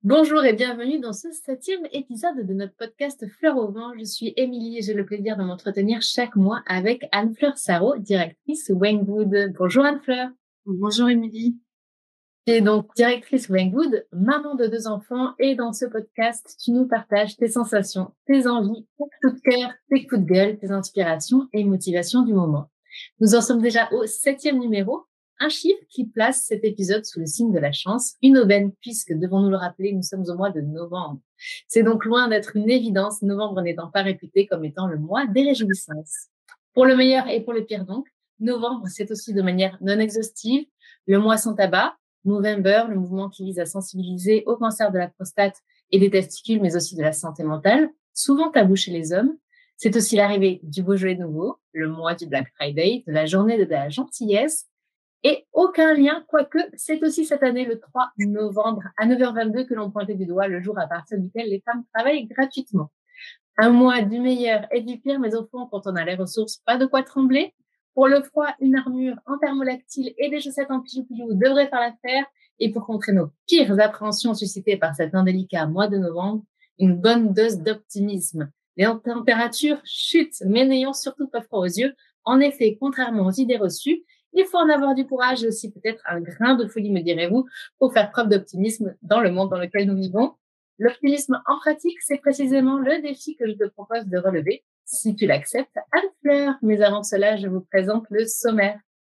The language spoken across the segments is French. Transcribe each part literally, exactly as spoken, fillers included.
Bonjour et bienvenue dans ce septième épisode de notre podcast Fleur au vent. Je suis Émilie et j'ai le plaisir de m'entretenir chaque mois avec Anne-Fleur Sarraud, directrice Wengwood. Bonjour Anne-Fleur. Bonjour Émilie. Tu es donc directrice Wengwood, maman de deux enfants et dans ce podcast, tu nous partages tes sensations, tes envies, tes coups de cœur, tes coups de gueule, tes inspirations et motivations du moment. Nous en sommes déjà au septième numéro. Un chiffre qui place cet épisode sous le signe de la chance, une aubaine, puisque, devons-nous le rappeler, nous sommes au mois de novembre. C'est donc loin d'être une évidence, novembre n'étant pas réputé comme étant le mois des réjouissances. Pour le meilleur et pour le pire donc, novembre, c'est aussi de manière non exhaustive le mois sans tabac, Movember, le mouvement qui vise à sensibiliser au cancer de la prostate et des testicules, mais aussi de la santé mentale, souvent tabou chez les hommes. C'est aussi l'arrivée du Beaujolais nouveau, le mois du Black Friday, de la journée de la gentillesse, et aucun lien, quoique c'est aussi cette année le trois novembre à neuf heures vingt-deux que l'on pointait du doigt, le jour à partir duquel les femmes travaillent gratuitement. Un mois du meilleur et du pire, mais au fond, quand on a les ressources, pas de quoi trembler. Pour le froid, une armure en thermolactyle et des chaussettes en pilou-pilou devraient faire l'affaire. Et pour contrer nos pires appréhensions suscitées par cet indélicat mois de novembre, une bonne dose d'optimisme. Les températures chutent, mais n'ayons surtout pas froid aux yeux. En effet, contrairement aux idées reçues, il faut en avoir du courage et aussi peut-être un grain de folie, me direz-vous, pour faire preuve d'optimisme dans le monde dans lequel nous vivons. L'optimisme en pratique, c'est précisément le défi que je te propose de relever, si tu l'acceptes, Anne-Fleur. Mais avant cela, je vous présente le sommaire.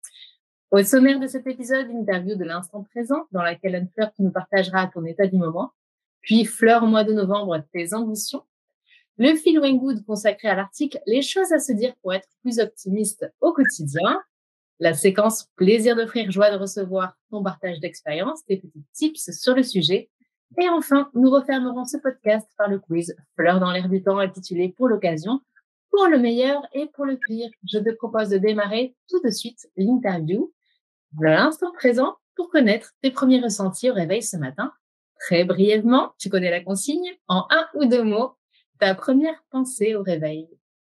Au sommaire de cet épisode, une interview de l'instant présent, dans laquelle Anne-Fleur tu nous partageras ton état du moment, puis Fleur au mois de novembre, tes ambitions, le fil Wengwood consacré à l'article « Les choses à se dire pour être plus optimiste au quotidien », la séquence « Plaisir d'offrir, joie de recevoir », ton partage d'expérience, tes petits tips sur le sujet. Et enfin, nous refermerons ce podcast par le quiz Fleur dans l'air du temps intitulé pour l'occasion, pour le meilleur et pour le pire. Je te propose de démarrer tout de suite l'interview de l'instant présent pour connaître tes premiers ressentis au réveil ce matin. Très brièvement, tu connais la consigne, en un ou deux mots, ta première pensée au réveil.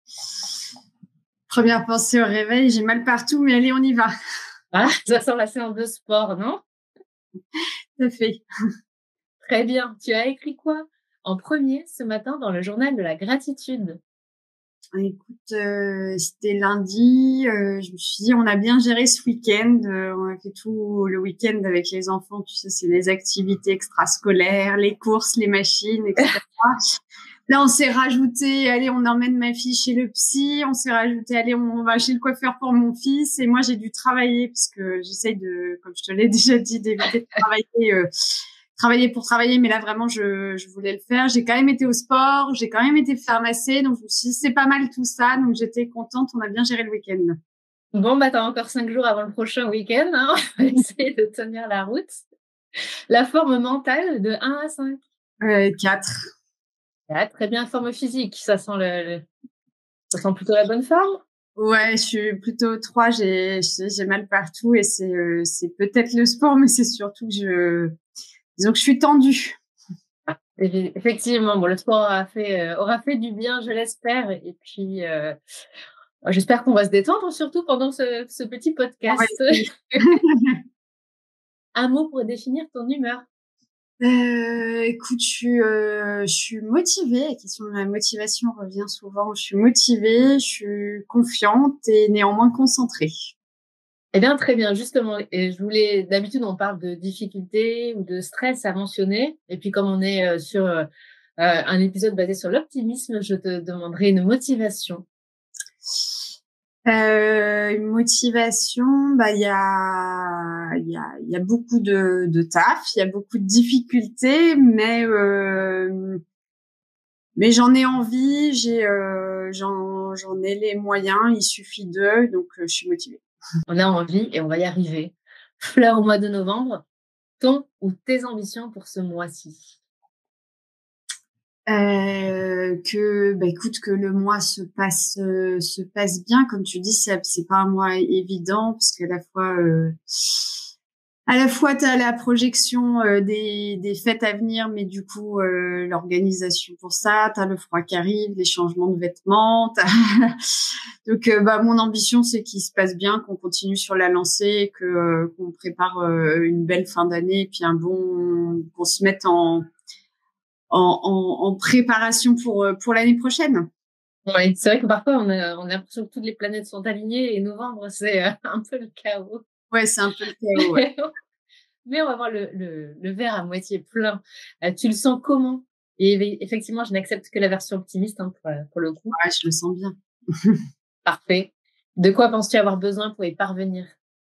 Première pensée au réveil, j'ai mal partout, mais allez, on y va. Ah, ça sent la séance de sport, non? Tout à fait. Très bien. Tu as écrit quoi en premier ce matin dans le journal de la gratitude? Écoute, euh, c'était lundi. Euh, je me suis dit, on a bien géré ce week-end. Euh, on a fait tout le week-end avec les enfants. Tu sais, c'est les activités extrascolaires, les courses, les machines, et cetera. Là, on s'est rajouté, allez, on emmène ma fille chez le psy. On s'est rajouté, allez, on va chez le coiffeur pour mon fils. Et moi, j'ai dû travailler parce que j'essaye de, comme je te l'ai déjà dit, d'éviter de travailler, euh, travailler pour travailler. Mais là, vraiment, je, je voulais le faire. J'ai quand même été au sport. J'ai quand même été faire masser. Donc, je me suis dit, c'est pas mal tout ça. Donc, j'étais contente. On a bien géré le week-end. Bon, bah, t'as encore cinq jours avant le prochain week-end, hein. On va essayer de tenir la route. La forme mentale de un à cinq. Euh, quatre. Ah, très bien, forme physique. Ça sent le, le... ça sent plutôt la bonne forme. Ouais, je suis plutôt trois. J'ai, j'ai mal partout et c'est, euh, c'est peut-être le sport, mais c'est surtout que je, disons que je suis tendue. Ah, effectivement, bon, le sport aura fait, euh, aura fait du bien, je l'espère. Et puis, euh, j'espère qu'on va se détendre, surtout pendant ce, ce petit podcast. Un mot pour définir ton humeur. Euh, écoute, je suis, euh, je suis motivée. La question de la motivation revient souvent. Je suis motivée, je suis confiante et néanmoins concentrée. Eh bien, très bien. Justement, et je voulais, d'habitude, on parle de difficultés ou de stress à mentionner. Et puis, comme on est sur euh, un épisode basé sur l'optimisme, je te demanderai une motivation. Euh, une motivation, bah il y a il y a il y a beaucoup de de taf, il y a beaucoup de difficultés, mais euh, mais j'en ai envie, j'ai euh, j'en j'en ai les moyens, il suffit d'eux, donc euh, je suis motivée. On a envie et on va y arriver. Fleur au mois de novembre, ton ou tes ambitions pour ce mois-ci? Euh, que bah écoute que le mois se passe euh, se passe bien, comme tu dis, c'est c'est pas un mois évident parce qu'à la fois euh, à la fois t'as la projection euh, des des fêtes à venir, mais du coup euh, l'organisation pour ça, t'as le froid qui arrive, les changements de vêtements, t'as... donc euh, bah mon ambition c'est qu'il se passe bien, qu'on continue sur la lancée, que euh, qu'on prépare euh, une belle fin d'année et puis un bon qu'on se mette en en, en, en préparation pour pour l'année prochaine. Oui, c'est vrai que parfois on a, on a l'impression que toutes les planètes sont alignées et novembre c'est euh, un peu le chaos. Ouais, c'est un peu le chaos. Ouais. Mais on va voir le, le, le verre à moitié plein. Euh, tu le sens comment? Et effectivement, je n'accepte que la version optimiste hein, pour, pour le coup. Ouais, je le sens bien. Parfait. De quoi penses-tu avoir besoin pour y parvenir?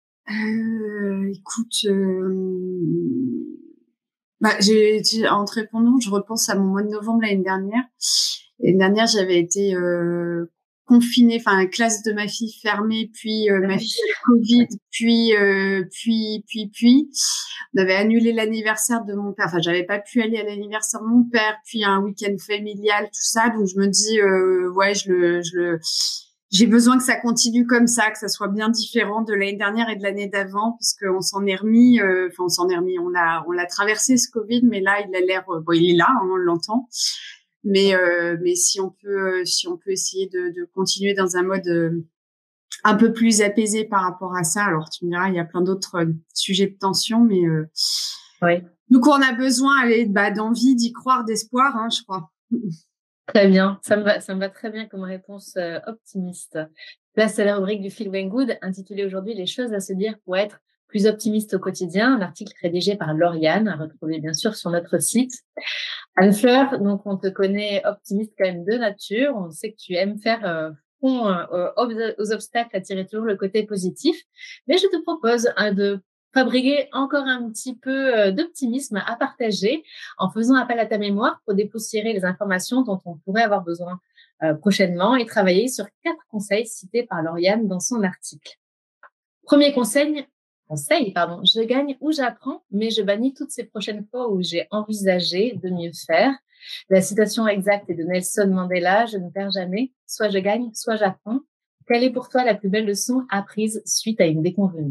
euh, Écoute, euh... bah, j'ai, en te répondant, je repense à mon mois de novembre l'année dernière. L'année dernière, j'avais été euh, confinée, enfin, la classe de ma fille fermée, puis euh, ma fille Covid, puis, euh, puis, puis, puis. On avait annulé l'anniversaire de mon père. Enfin, j'avais pas pu aller à l'anniversaire de mon père, puis un week-end familial, tout ça. Donc, je me dis, euh, ouais, je le, je le, j'ai besoin que ça continue comme ça, que ça soit bien différent de l'année dernière et de l'année d'avant, parce qu'on s'en est remis, euh, enfin, on s'en est remis, on a, on l'a traversé ce Covid, mais là, il a l'air, euh, bon, il est là, hein, on l'entend. Mais, euh, mais si on peut, si on peut essayer de, de continuer dans un mode euh, un peu plus apaisé par rapport à ça. Alors, tu me diras, il y a plein d'autres euh, sujets de tension, mais euh, oui. Donc, on a besoin allez, bah, d'envie, d'y croire, d'espoir, hein, je crois. Très bien, ça me va, ça me va très bien comme réponse euh, optimiste. Là, c'est la rubrique du Feel Good, intitulée aujourd'hui Les choses à se dire pour être plus optimiste au quotidien, un article rédigé par Lauriane, à retrouver bien sûr sur notre site. Anne-Fleur, donc on te connaît optimiste quand même de nature, on sait que tu aimes faire euh, front euh, aux obstacles, attirer toujours le côté positif, mais je te propose hein, de fabriquer encore un petit peu euh, d'optimisme à partager en faisant appel à ta mémoire pour dépoussiérer les informations dont on pourrait avoir besoin euh, prochainement et travailler sur quatre conseils cités par Lauriane dans son article. Premier conseil, conseil, pardon, je gagne ou j'apprends, mais je bannis toutes ces prochaines fois où j'ai envisagé de mieux faire. La citation exacte est de Nelson Mandela, je ne perds jamais, soit je gagne, soit j'apprends. Quelle est pour toi la plus belle leçon apprise suite à une déconvenue?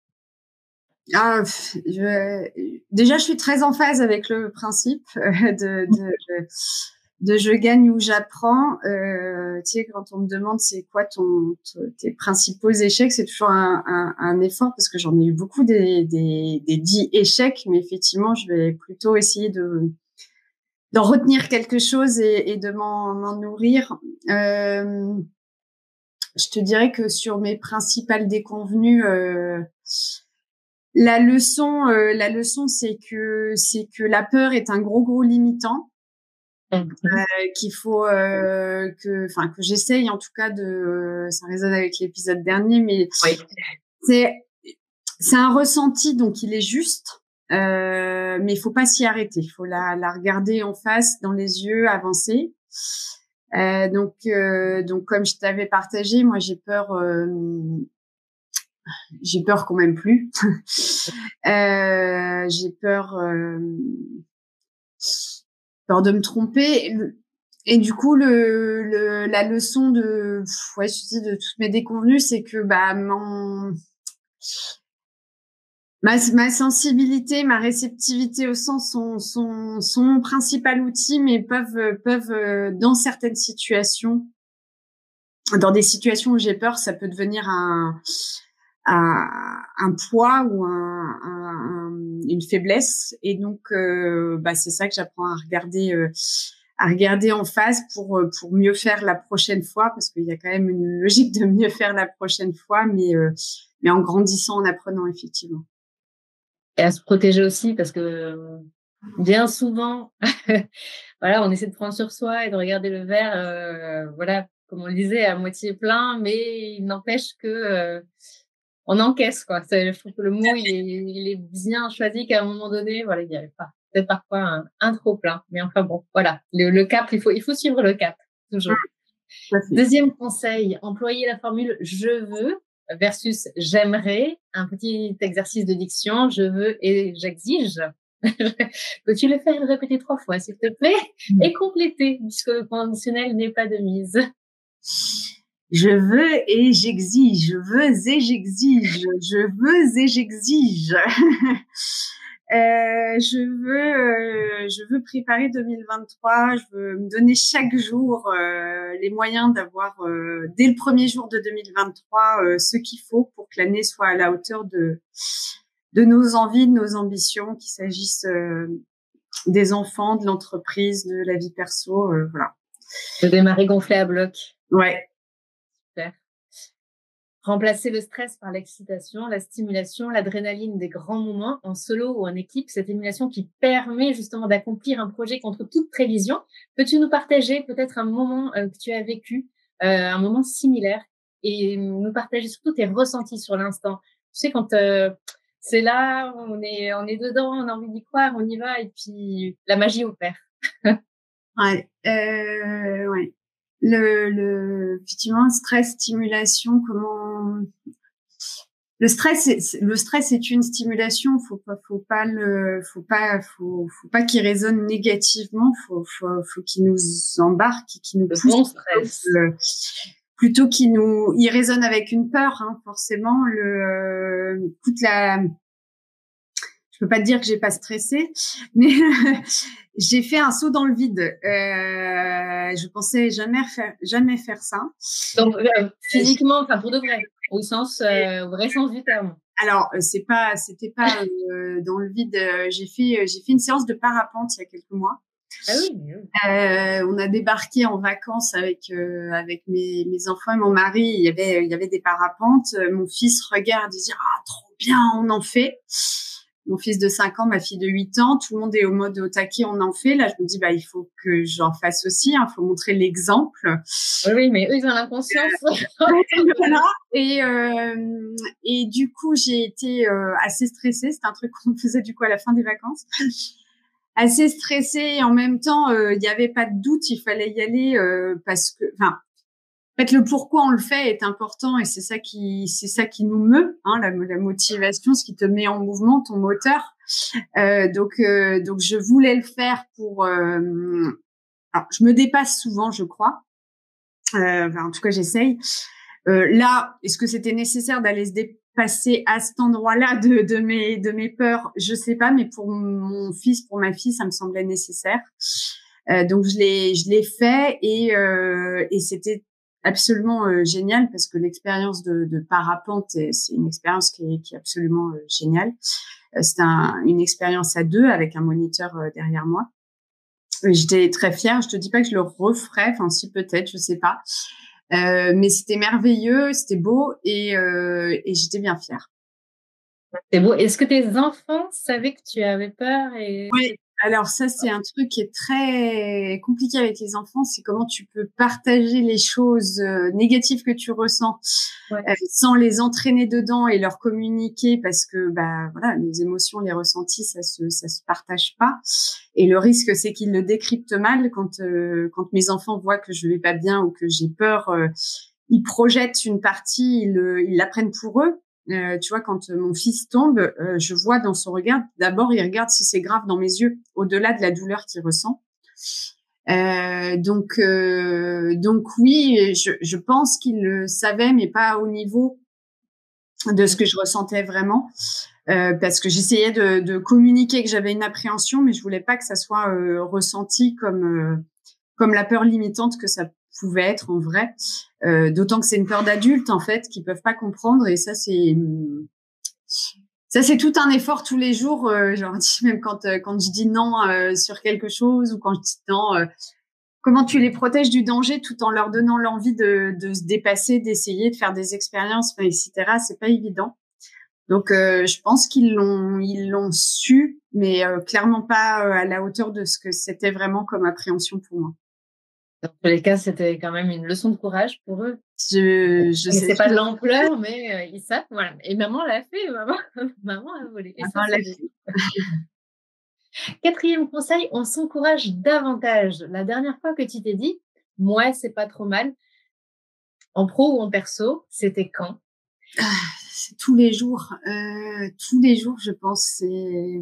Ah, je... Déjà, je suis très en phase avec le principe de, de, de, de je gagne ou j'apprends. Euh, tu sais, quand on me demande c'est quoi ton, tes principaux échecs, c'est toujours un, un, un effort parce que j'en ai eu beaucoup des, des, des dits échecs, mais effectivement, je vais plutôt essayer de d'en retenir quelque chose et, et de m'en, m'en nourrir. Euh, je te dirais que sur mes principales déconvenues, euh, La leçon, euh, la leçon, c'est que c'est que la peur est un gros gros limitant, euh, qu'il faut euh, que, enfin que j'essaye en tout cas de, ça résonne avec l'épisode dernier, mais oui. c'est c'est un ressenti donc il est juste, euh, mais il faut pas s'y arrêter, il faut la la regarder en face, dans les yeux, avancer. Euh, donc euh, donc comme je t'avais partagé, moi j'ai peur. Euh, J'ai peur quand même plus. euh, j'ai peur, euh, peur de me tromper. Et du coup, le, le la leçon de, ouais, je dis de toutes mes déconvenues, c'est que bah mon ma, ma sensibilité, ma réceptivité au sens sont sont sont mon principal outil, mais peuvent peuvent dans certaines situations, dans des situations où j'ai peur, ça peut devenir un un, un poids ou un, un, une faiblesse, et donc euh, bah c'est ça que j'apprends à regarder euh, à regarder en face pour pour mieux faire la prochaine fois, parce qu'il y a quand même une logique de mieux faire la prochaine fois, mais euh, mais en grandissant, en apprenant effectivement. Et à se protéger aussi, parce que bien souvent voilà, on essaie de prendre sur soi et de regarder le verre euh, voilà, comme on le disait, à moitié plein, mais il n'empêche que euh, on encaisse, quoi. C'est, je trouve que le mot, il est, il est bien choisi qu'à un moment donné, voilà, il n'y avait pas, peut-être parfois un, un trop plein. Mais enfin bon, voilà. Le, le cap, il faut, il faut suivre le cap. Toujours. Mmh, Deuxième conseil, employer la formule je veux versus j'aimerais. Un petit exercice de diction, je veux et j'exige. Peux-tu le faire et le répéter trois fois, s'il te plaît? Mmh. Et compléter, puisque le conditionnel n'est pas de mise. Je veux et j'exige, je veux et j'exige, je veux et j'exige. euh, je veux, euh, je veux préparer deux mille vingt-trois. Je veux me donner chaque jour euh, les moyens d'avoir, euh, dès le premier jour de deux mille vingt-trois, euh, ce qu'il faut pour que l'année soit à la hauteur de de nos envies, de nos ambitions, qu'il s'agisse euh, des enfants, de l'entreprise, de la vie perso, euh, voilà. De démarrer gonflé à bloc. Ouais. Super. Remplacer le stress par l'excitation, la stimulation, l'adrénaline des grands moments en solo ou en équipe, cette émulation qui permet justement d'accomplir un projet contre toute prévision. Peux-tu nous partager peut-être un moment euh, que tu as vécu, euh, un moment similaire, et nous partager surtout tes ressentis sur l'instant. Tu sais, quand euh, c'est là, on est, on est dedans, on a envie d'y croire, on y va, et puis la magie opère. Ouais, euh, ouais. Le, le, effectivement, stress, stimulation, comment, le stress, c'est, le stress est une stimulation. Faut pas, faut pas le, faut pas, faut, faut pas qu'il résonne négativement. Faut, faut, faut qu'il nous embarque, qu'il nous Le pousse. bon stress. Euh, plutôt qu'il nous, il résonne avec une peur, hein, forcément. Le, euh, écoute, la, je peux pas te dire que j'ai pas stressé, mais j'ai fait un saut dans le vide. Euh, je pensais jamais faire, jamais faire ça. Donc euh, physiquement, enfin pour de vrai, au sens, euh, au vrai sens du terme. Alors c'est pas, c'était pas euh, dans le vide. J'ai fait, j'ai fait une séance de parapente il y a quelques mois. Ah oui. oui. Euh, on a débarqué en vacances avec euh, avec mes mes enfants et mon mari. Il y avait il y avait des parapentes. Mon fils regarde, il dit ah trop bien, on en fait. Mon fils de cinq ans, ma fille de huit ans, tout le monde est au mode au taquet, on en fait. Là, je me dis, bah, il faut que j'en fasse aussi, il hein, faut montrer l'exemple. Oui, oui, mais eux, ils ont l'inconscience. Euh, voilà. Et, euh, et du coup, j'ai été euh, assez stressée. C'est un truc qu'on faisait du coup à la fin des vacances. Assez stressée et en même temps, il euh, n'y avait pas de doute, il fallait y aller euh, parce que, enfin, en fait, le pourquoi on le fait est important et c'est ça qui, c'est ça qui nous meut, hein, la, la motivation, ce qui te met en mouvement, ton moteur. Euh, donc, euh, donc, je voulais le faire pour. Euh, alors, je me dépasse souvent, je crois. Euh, enfin, en tout cas, j'essaye. Euh, là, est-ce que c'était nécessaire d'aller se dépasser à cet endroit-là de, de mes, de mes peurs? Je sais pas, mais pour mon fils, pour ma fille, ça me semblait nécessaire. Euh, donc, je l'ai, je l'ai fait et, euh, et c'était absolument euh, génial parce que l'expérience de, de parapente, c'est une expérience qui est, qui est absolument euh, géniale. Euh, c'est un, une expérience à deux avec un moniteur euh, derrière moi. J'étais très fière. Je te dis pas que je le referais, enfin si peut-être, je sais pas. Euh, mais c'était merveilleux, c'était beau et, euh, et j'étais bien fière. C'est beau. Est-ce que tes enfants savaient que tu avais peur et... Oui. Alors ça, c'est un truc qui est très compliqué avec les enfants, c'est comment tu peux partager les choses euh, négatives que tu ressens ouais. euh, sans les entraîner dedans et leur communiquer parce que bah voilà, les émotions, les ressentis, ça se ça se partage pas. Et le risque, c'est qu'ils le décryptent mal quand euh, quand mes enfants voient que je vais pas bien ou que j'ai peur, euh, ils projettent une partie, ils le, ils la prennent pour eux. Euh, tu vois, quand euh, mon fils tombe, euh, je vois dans son regard, d'abord, il regarde si c'est grave dans mes yeux, au-delà de la douleur qu'il ressent. Euh, donc, euh, donc oui, je, je pense qu'il le savait, mais pas au niveau de ce que je ressentais vraiment, euh, parce que j'essayais de, de communiquer que j'avais une appréhension, mais je voulais pas que ça soit euh, ressenti comme euh, comme la peur limitante que ça pouvait être en vrai. Euh, d'autant que c'est une peur d'adulte en fait qui peuvent pas comprendre et ça c'est ça c'est tout un effort tous les jours. Euh, genre même quand euh, quand je dis non euh, sur quelque chose ou quand je dis non, euh, comment tu les protèges du danger tout en leur donnant l'envie de de se dépasser, d'essayer de faire des expériences, et cetera. C'est pas évident. Donc euh, je pense qu'ils l'ont ils l'ont su, mais euh, clairement pas euh, à la hauteur de ce que c'était vraiment comme appréhension pour moi. Dans tous les cas, c'était quand même une leçon de courage pour eux. Je, je sais. C'est pas de l'ampleur, mais euh, ils savent, voilà. Et maman l'a fait, maman, maman a volé. Et maman ça, l'a fait. Quatrième conseil, on s'encourage davantage. La dernière fois que tu t'es dit, moi, c'est pas trop mal, en pro ou en perso, c'était quand? Ah, c'est tous les jours, euh, tous les jours, je pense. C'est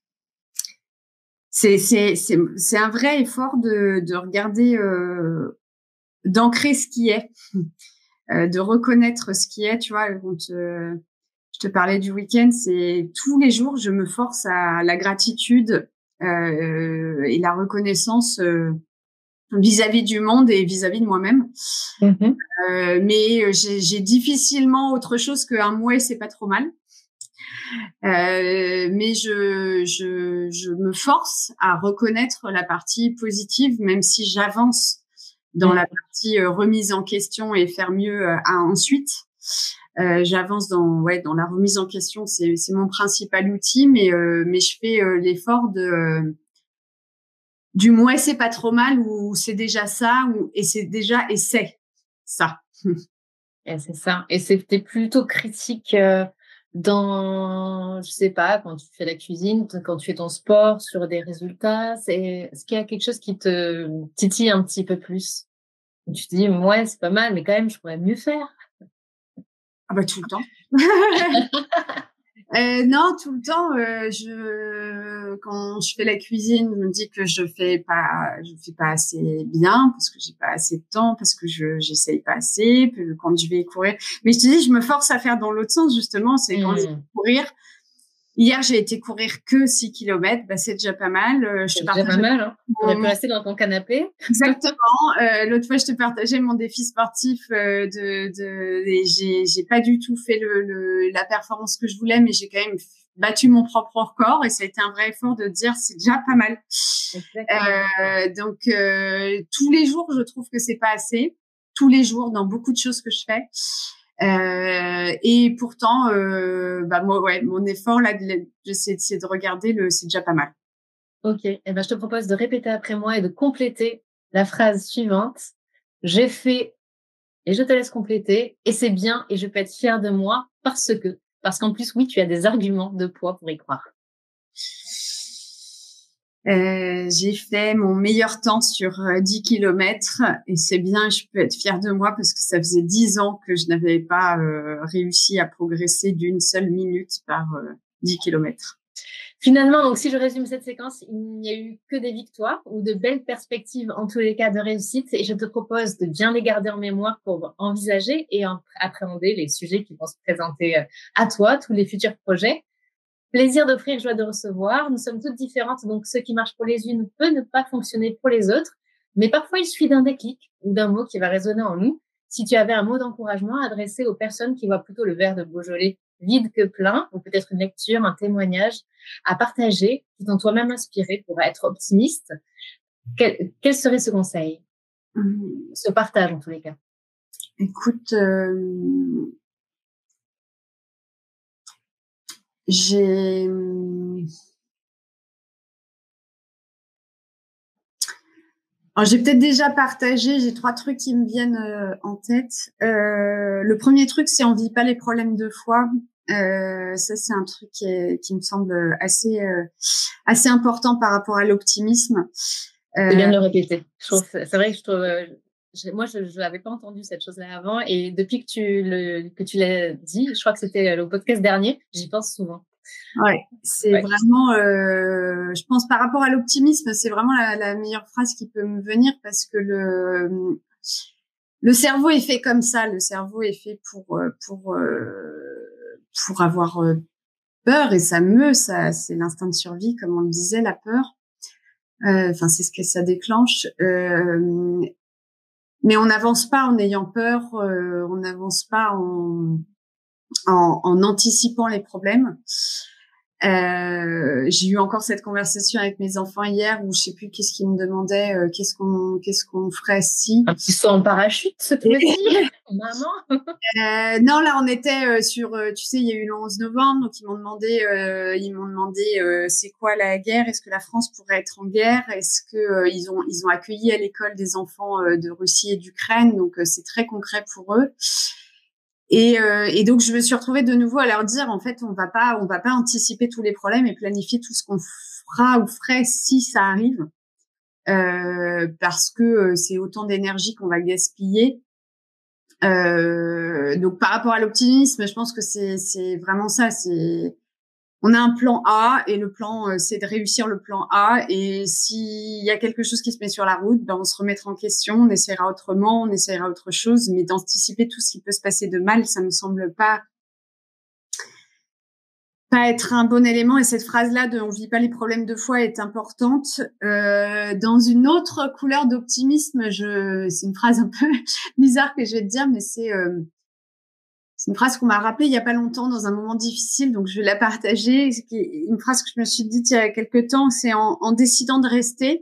c'est c'est c'est c'est un vrai effort de de regarder, euh, d'ancrer ce qui est, euh, de reconnaître ce qui est. Tu vois, quand euh, je te parlais du week-end, c'est tous les jours, je me force à la gratitude euh, et la reconnaissance euh, vis-à-vis du monde et vis-à-vis de moi-même. Mm-hmm. Euh, mais j'ai, j'ai difficilement autre chose qu'un mouais, c'est pas trop mal. Euh, mais je, je, je me force à reconnaître la partie positive, même si j'avance dans mmh. la partie euh, remise en question et faire mieux euh, à ensuite. Euh, j'avance dans ouais dans la remise en question, c'est c'est mon principal outil, mais euh, mais je fais euh, l'effort de euh, du moins c'est pas trop mal ou c'est déjà ça ou et c'est déjà et c'est ça. Et c'est ça. Et c'était plutôt critique euh, dans, je sais pas, quand tu fais la cuisine, quand tu fais ton sport, sur des résultats. C'est, est-ce qu'il y a quelque chose qui te titille un petit peu plus? Tu te dis, ouais, c'est pas mal, mais quand même, je pourrais mieux faire. Ah bah tout le temps. euh, non, tout le temps. Euh, je quand je fais la cuisine, je me dis que je fais pas, je fais pas assez bien parce que j'ai pas assez de temps, parce que je j'essaye pas assez. Puis quand je vais courir, mais je te dis, je me force à faire dans l'autre sens justement. C'est quand mmh. je vais courir. Hier, j'ai été courir que six kilomètres. Bah, c'est déjà pas mal. Euh, je c'est te déjà partage pas mal, hein. Tu aurais pu rester dans ton canapé. Exactement. Euh, l'autre fois, je te partageais mon défi sportif euh, de, de, et j'ai, j'ai pas du tout fait le, le, la performance que je voulais, mais j'ai quand même battu mon propre record et ça a été un vrai effort de dire c'est déjà pas mal. Euh, donc, euh, tous les jours, je trouve que c'est pas assez. Tous les jours, dans beaucoup de choses que je fais. Euh, et pourtant, euh, bah moi, ouais, mon effort là, c'est, c'est de regarder le, c'est déjà pas mal. Ok, eh ben je te propose de répéter après moi et de compléter la phrase suivante. J'ai fait et je te laisse compléter et c'est bien et je peux être fière de moi parce que, parce qu'en plus oui, tu as des arguments de poids pour y croire. Euh, j'ai fait mon meilleur temps sur euh, dix kilomètres et c'est bien, je peux être fière de moi parce que ça faisait dix ans que je n'avais pas euh, réussi à progresser d'une seule minute par euh, dix kilomètres. Finalement, donc si je résume cette séquence, il n'y a eu que des victoires ou de belles perspectives en tous les cas de réussite et je te propose de bien les garder en mémoire pour envisager et en- appréhender les sujets qui vont se présenter à toi, tous les futurs projets. Plaisir d'offrir, joie de recevoir. Nous sommes toutes différentes, donc ce qui marche pour les unes peut ne pas fonctionner pour les autres. Mais parfois, il suffit d'un déclic ou d'un mot qui va résonner en nous. Si tu avais un mot d'encouragement adressé aux personnes qui voient plutôt le verre de Beaujolais vide que plein, ou peut-être une lecture, un témoignage à partager, qui t'ont toi-même inspiré pour être optimiste, quel, quel serait ce conseil? Mmh. Ce partage, en tous les cas. Écoute, euh... j'ai Alors, j'ai peut-être déjà partagé, j'ai trois trucs qui me viennent euh, en tête. Euh, le premier truc, c'est on vit pas les problèmes deux fois. Euh, ça, c'est un truc qui, est, qui me semble assez euh, assez important par rapport à l'optimisme. Euh, c'est bien de le répéter. Je trouve, c'est vrai que je trouve, euh, je, moi, je je n'avais pas entendu cette chose-là avant, et depuis que tu le que tu l'as dit, je crois que c'était le podcast dernier, j'y pense souvent. Ouais, c'est ouais. vraiment, euh, je pense par rapport à l'optimisme, c'est vraiment la, la meilleure phrase qui peut me venir parce que le le cerveau est fait comme ça. Le cerveau est fait pour pour pour avoir peur et ça meut, ça c'est l'instinct de survie comme on le disait, la peur. Enfin, euh, c'est ce que ça déclenche. Euh, mais on n'avance pas en ayant peur, euh, on n'avance pas en, en en anticipant les problèmes. Euh, j'ai eu encore cette conversation avec mes enfants hier où je sais plus qu'est-ce qu'ils me demandaient, euh, qu'est-ce qu'on qu'est-ce qu'on ferait si un petit saut en parachute cette fois-ci, maman. euh, non, là on était euh, sur, euh, tu sais, il y a eu le onze novembre, donc ils m'ont demandé, euh, ils m'ont demandé, euh, c'est quoi la guerre? Est-ce que la France pourrait être en guerre? Est-ce que euh, ils ont ils ont accueilli à l'école des enfants euh, de Russie et d'Ukraine, donc euh, c'est très concret pour eux. Et, euh, et donc je me suis retrouvée de nouveau à leur dire en fait on va pas on va pas anticiper tous les problèmes et planifier tout ce qu'on fera ou ferait si ça arrive euh, parce que euh, c'est autant d'énergie qu'on va gaspiller. Euh, donc par rapport à l'optimisme, je pense que c'est c'est vraiment ça. C'est on a un plan A et le plan, euh, c'est de réussir le plan A. Et s'il y a quelque chose qui se met sur la route, ben, on se remettra en question, on essaiera autrement, on essaiera autre chose. Mais d'anticiper tout ce qui peut se passer de mal, ça me semble pas pas être un bon élément. Et cette phrase-là de « on vit pas les problèmes deux fois » est importante. Euh, dans une autre couleur d'optimisme, je, c'est une phrase un peu bizarre que je vais te dire, mais c'est... Euh, C'est une phrase qu'on m'a rappelée il y a pas longtemps dans un moment difficile, donc je vais la partager. C'est une phrase que je me suis dite il y a quelque temps, c'est en, en décidant de rester,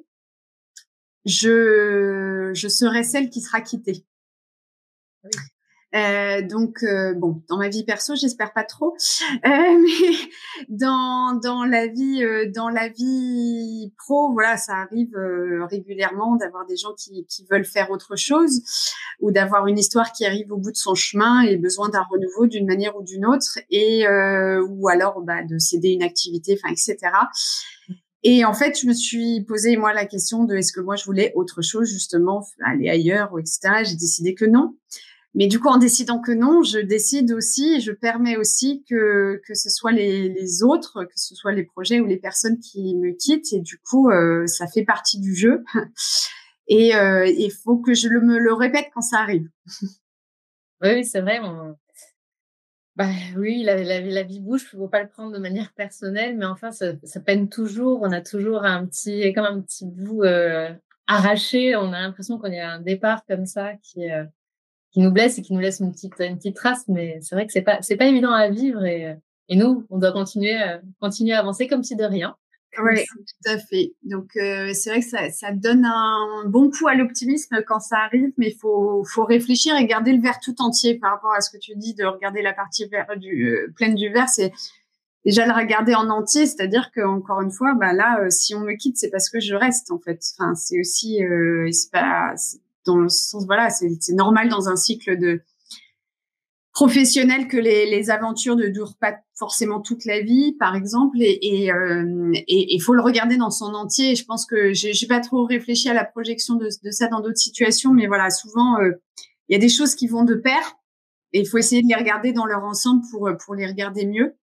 je, je serai celle qui sera quittée. Oui. Euh, donc euh, bon, dans ma vie perso, j'espère pas trop, euh, mais dans dans la vie euh, dans la vie pro, voilà, ça arrive euh, régulièrement d'avoir des gens qui qui veulent faire autre chose ou d'avoir une histoire qui arrive au bout de son chemin et besoin d'un renouveau d'une manière ou d'une autre, et euh, ou alors bah de céder une activité, enfin et cetera. Et en fait, je me suis posé moi la question de est-ce que moi je voulais autre chose, justement, aller ailleurs ou et cetera. J'ai décidé que non. Mais du coup, en décidant que non, je décide aussi, je permets aussi que que ce soit les, les autres, que ce soit les projets ou les personnes qui me quittent. Et du coup, euh, ça fait partie du jeu. Et il euh, faut que je le, me le répète quand ça arrive. Oui, c'est vrai. On... Bah oui, la, la, la vie bouge, faut pas le prendre de manière personnelle, mais enfin, ça, ça peine toujours. On a toujours un petit, comme un petit bout euh, arraché. On a l'impression qu'on y a un départ comme ça qui euh, qui nous blesse et qui nous laisse une petite une petite trace, mais c'est vrai que c'est pas c'est pas évident à vivre, et et nous on doit continuer euh, continuer à avancer comme si de rien. Oui, tout à fait. Donc euh, c'est vrai que ça ça donne un bon coup à l'optimisme quand ça arrive, mais il faut faut réfléchir et garder le verre tout entier par rapport à ce que tu dis de regarder la partie vert, du euh, pleine du verre, c'est déjà le regarder en entier, c'est-à-dire que encore une fois, bah là euh, si on me quitte, c'est parce que je reste en fait. Enfin, c'est aussi euh, c'est pas c'est dans le sens, voilà, c'est c'est normal dans un cycle de professionnel que les, les aventures ne durent pas forcément toute la vie, par exemple, et et euh, et, et faut le regarder dans son entier. Je pense que j'ai, j'ai pas trop réfléchi à la projection de, de ça dans d'autres situations, mais voilà, souvent il euh, y a des choses qui vont de pair et il faut essayer de les regarder dans leur ensemble pour pour les regarder mieux.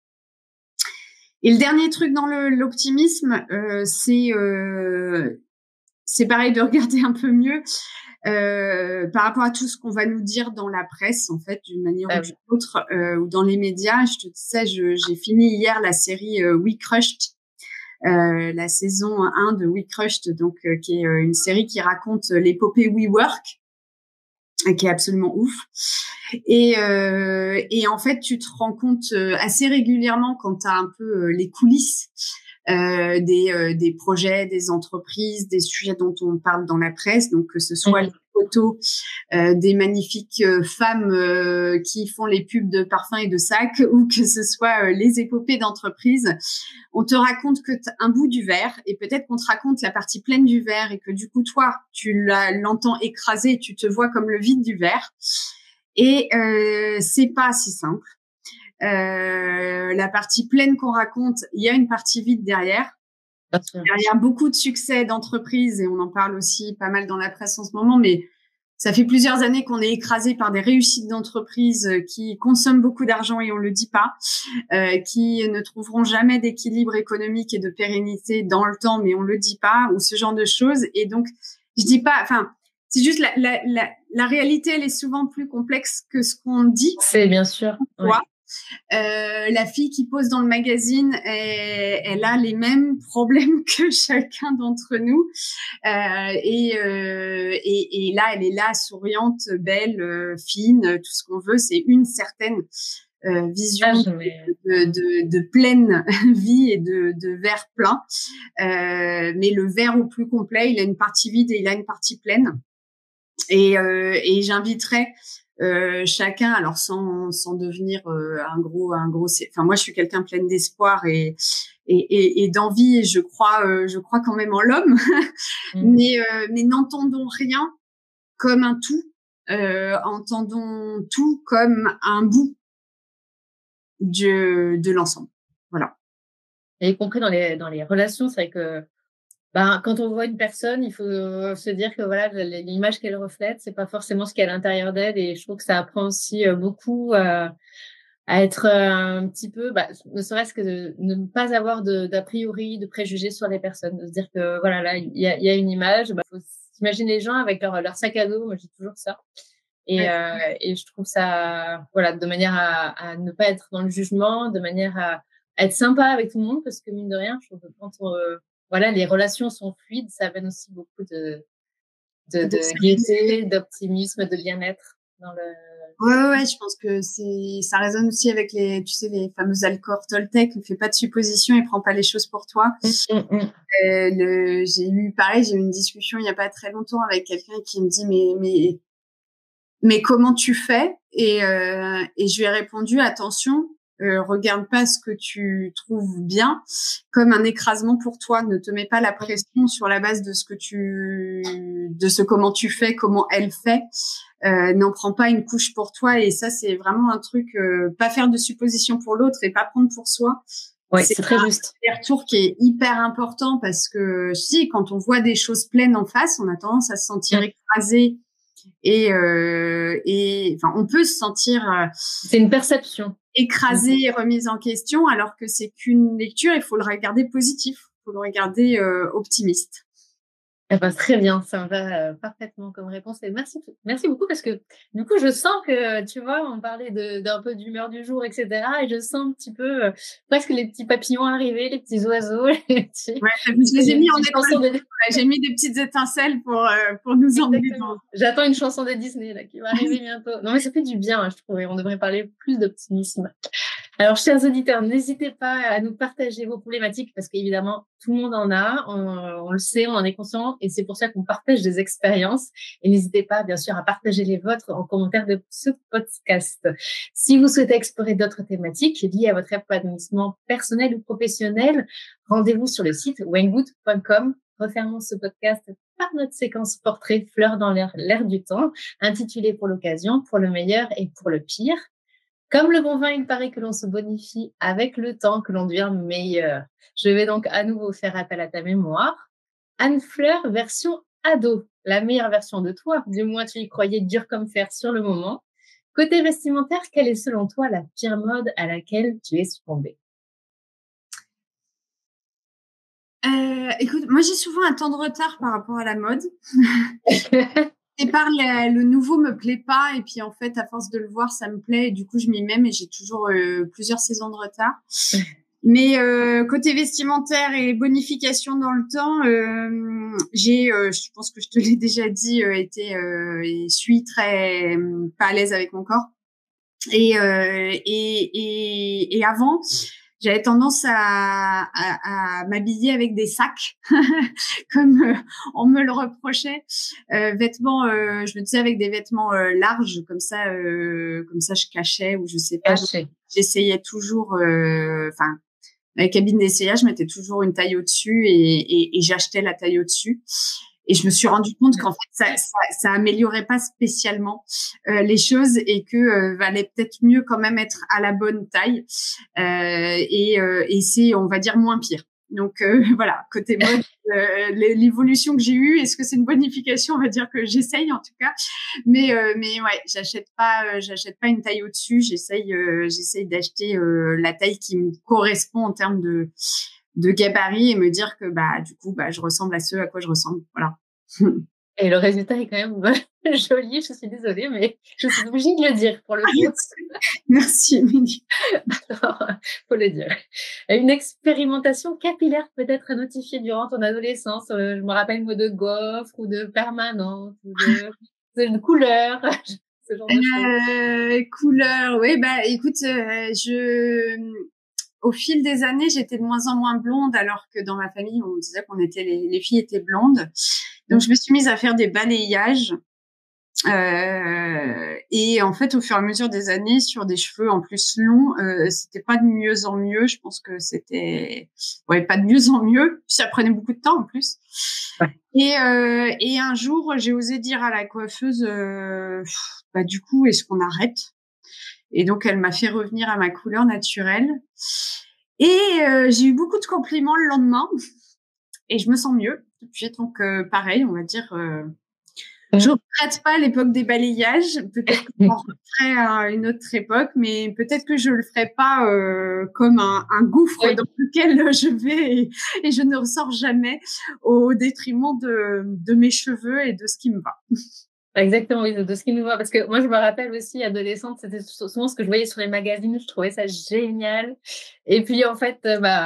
Et le dernier truc dans le, l'optimisme, euh, c'est euh, c'est pareil de regarder un peu mieux. Euh, par rapport à tout ce qu'on va nous dire dans la presse, en fait, d'une manière ah, ou d'une oui. autre, euh, ou dans les médias. Je te disais, je, j'ai fini hier la série euh, We Crushed, euh, la saison un de We Crushed, donc euh, qui est euh, une série qui raconte l'épopée WeWork, euh, qui est absolument ouf. Et, euh, et en fait, tu te rends compte euh, assez régulièrement quand tu as un peu euh, les coulisses Euh, des, euh, des projets, des entreprises, des sujets dont on parle dans la presse, donc que ce soit mmh. les photos euh, des magnifiques euh, femmes euh, qui font les pubs de parfums et de sacs, ou que ce soit euh, les épopées d'entreprises. On te raconte que t'as un bout du verre, et peut-être qu'on te raconte la partie pleine du verre, et que du coup, toi, tu la, l'entends écraser, tu te vois comme le vide du verre. Et euh, c'est pas si simple. Euh, la partie pleine qu'on raconte, il y a une partie vide derrière. Derrière beaucoup de succès d'entreprises, et on en parle aussi pas mal dans la presse en ce moment, mais ça fait plusieurs années qu'on est écrasé par des réussites d'entreprises qui consomment beaucoup d'argent et on le dit pas, euh, qui ne trouveront jamais d'équilibre économique et de pérennité dans le temps, mais on le dit pas, ou ce genre de choses. Et donc, je dis pas, enfin, c'est juste la, la, la, la réalité, elle est souvent plus complexe que ce qu'on dit. C'est bien sûr. Ouais. Euh, la fille qui pose dans le magazine, elle, elle a les mêmes problèmes que chacun d'entre nous, euh, et, euh, et, et là elle est là, souriante, belle, euh, fine, tout ce qu'on veut. C'est une certaine euh, vision ah, de, de, de pleine vie et de, de verre plein, euh, mais le verre au plus complet, il a une partie vide et il a une partie pleine. Et, euh, et j'inviterais Euh, chacun, alors sans sans devenir euh, un gros un gros, enfin moi je suis quelqu'un plein d'espoir et et et, et d'envie, et je crois euh, je crois quand même en l'homme, mmh. mais euh, mais n'entendons rien comme un tout, euh, entendons tout comme un bout de de l'ensemble, voilà. Et y compris dans les dans les relations, c'est vrai que ben, quand on voit une personne, il faut se dire que voilà, l'image qu'elle reflète, c'est pas forcément ce qu'il y a à l'intérieur d'elle, et je trouve que ça apprend aussi beaucoup à, à être un petit peu, bah, ne serait-ce que de ne pas avoir de, d'a priori, de préjugés sur les personnes, de se dire que voilà, là, il y a, il y a une image, bah, faut s'imaginer les gens avec leur, leur sac à dos, moi je dis toujours ça. Et, ouais. euh, et je trouve ça, voilà, de manière à, à ne pas être dans le jugement, de manière à, à être sympa avec tout le monde, parce que mine de rien, je trouve que quand on, voilà, les relations sont fluides, ça amène aussi beaucoup de, de, de gaieté, d'optimisme, de bien-être dans le, Ouais, ouais, ouais, je pense que c'est, ça résonne aussi avec les, tu sais, les fameux accords Toltec. Ne fais pas de suppositions et prends pas les choses pour toi. Mm, mm, mm. Euh, le, j'ai eu, pareil, j'ai eu une discussion il y a pas très longtemps avec quelqu'un qui me dit, mais, mais, mais comment tu fais? Et, euh, et je lui ai répondu, attention, euh, regarde pas ce que tu trouves bien comme un écrasement pour toi. Ne te mets pas la pression sur la base de ce que tu, de ce comment tu fais, comment elle fait. Euh, n'en prends pas une couche pour toi. Et ça, c'est vraiment un truc, euh, pas faire de suppositions pour l'autre et pas prendre pour soi. Oui, c'est très juste. C'est un retour qui est hyper important parce que si, quand on voit des choses pleines en face, on a tendance à se sentir Mm. écrasé et, euh, et, enfin, on peut se sentir euh, C'est une perception. écrasé et remise en question, alors que c'est qu'une lecture. Il faut le regarder positif, il faut le regarder euh, optimiste. Eh ben, très bien, ça me va euh, parfaitement comme réponse. Et merci, merci beaucoup parce que du coup, je sens que, tu vois, on parlait de, d'un peu d'humeur du jour, et cetera. Et je sens un petit peu euh, presque les petits papillons arriver, les petits oiseaux. Les petits, ouais, je les ai mis en étoile. Des... J'ai mis des petites étincelles pour, euh, pour nous emmener dans... J'attends une chanson de Disney là, qui va arriver bientôt. Non, mais ça fait du bien, je trouve. Et on devrait parler plus d'optimisme. Alors, chers auditeurs, n'hésitez pas à nous partager vos problématiques parce qu'évidemment, tout le monde en a, on, on le sait, on en est conscient et c'est pour ça qu'on partage des expériences. Et n'hésitez pas, bien sûr, à partager les vôtres en commentaire de ce podcast. Si vous souhaitez explorer d'autres thématiques liées à votre épanouissement personnel ou professionnel, rendez-vous sur le site wanggood point com. Refermons ce podcast par notre séquence portrait fleur dans l'air, l'air du temps, intitulée pour l'occasion, pour le meilleur et pour le pire. Comme le bon vin, il paraît que l'on se bonifie avec le temps, que l'on devient meilleur. Je vais donc à nouveau faire appel à ta mémoire. Anne Fleur, version ado, la meilleure version de toi, du moins tu y croyais dur comme fer sur le moment. Côté vestimentaire, quelle est selon toi la pire mode à laquelle tu es succombée? Euh, écoute, moi j'ai souvent un temps de retard par rapport à la mode. Et par le, le nouveau me plaît pas et puis en fait à force de le voir ça me plaît et du coup je m'y mets mais j'ai toujours euh, plusieurs saisons de retard. Mais euh, côté vestimentaire et bonification dans le temps, euh, j'ai, euh, je pense que je te l'ai déjà dit, euh, été euh, et suis très euh, pas à l'aise avec mon corps. Et euh, et, et et avant, j'avais tendance à, à, à m'habiller avec des sacs, comme euh, on me le reprochait. Euh, vêtements, euh, je me disais avec des vêtements euh, larges, comme ça, euh, comme ça, je cachais ou je sais pas. Caché. J'essayais toujours, enfin, euh, dans les cabines d'essayage, je mettais toujours une taille au-dessus et, et, et j'achetais la taille au-dessus. Et je me suis rendu compte qu'en fait, ça, ça, ça améliorait pas spécialement euh, les choses et que euh, valait peut-être mieux quand même être à la bonne taille. Euh, et, euh, et c'est, on va dire, moins pire. Donc euh, voilà, côté mode, euh, l'évolution que j'ai eue, est-ce que c'est une bonification? On va dire que j'essaye en tout cas. Mais euh, mais ouais, j'achète pas, euh, j'achète pas une taille au-dessus. J'essaye, euh, j'essaye d'acheter euh, la taille qui me correspond en termes de de gabarit et me dire que bah du coup bah je ressemble à ceux à quoi je ressemble, voilà. Et le résultat est quand même joli, je suis désolée, mais je suis obligée de le dire pour le coup. Merci, Émilie. Alors, faut le dire. Une expérimentation capillaire peut-être à notifier durant ton adolescence. Je me rappelle moi de gaufres ou de permanente ou de, de couleurs, ce genre de choses. Euh, couleurs, oui, bah écoute, euh, je au fil des années, j'étais de moins en moins blonde, alors que dans ma famille, on disait qu'on était les, les filles étaient blondes. Donc, je me suis mise à faire des balayages. Euh, et en fait, au fur et à mesure des années, sur des cheveux en plus longs, euh, c'était pas de mieux en mieux. Je pense que c'était, ouais, pas de mieux en mieux. Puis ça prenait beaucoup de temps en plus. Ouais. Et euh, et un jour, j'ai osé dire à la coiffeuse, euh, bah du coup, est-ce qu'on arrête? Et donc, elle m'a fait revenir à ma couleur naturelle. Et euh, j'ai eu beaucoup de compliments le lendemain. Et je me sens mieux. Puis donc, euh, pareil, on va dire, euh, mmh. je regrette pas l'époque des balayages. Peut-être que j'en referai à une autre époque, mais peut-être que je le ferai pas euh, comme un, un gouffre oui. dans lequel je vais et, et je ne ressors jamais au détriment de, de mes cheveux et de ce qui me va. Exactement, oui, de ce qui nous va. Parce que moi, je me rappelle aussi, adolescente, c'était souvent ce que je voyais sur les magazines. Je trouvais ça génial. Et puis, en fait, bah,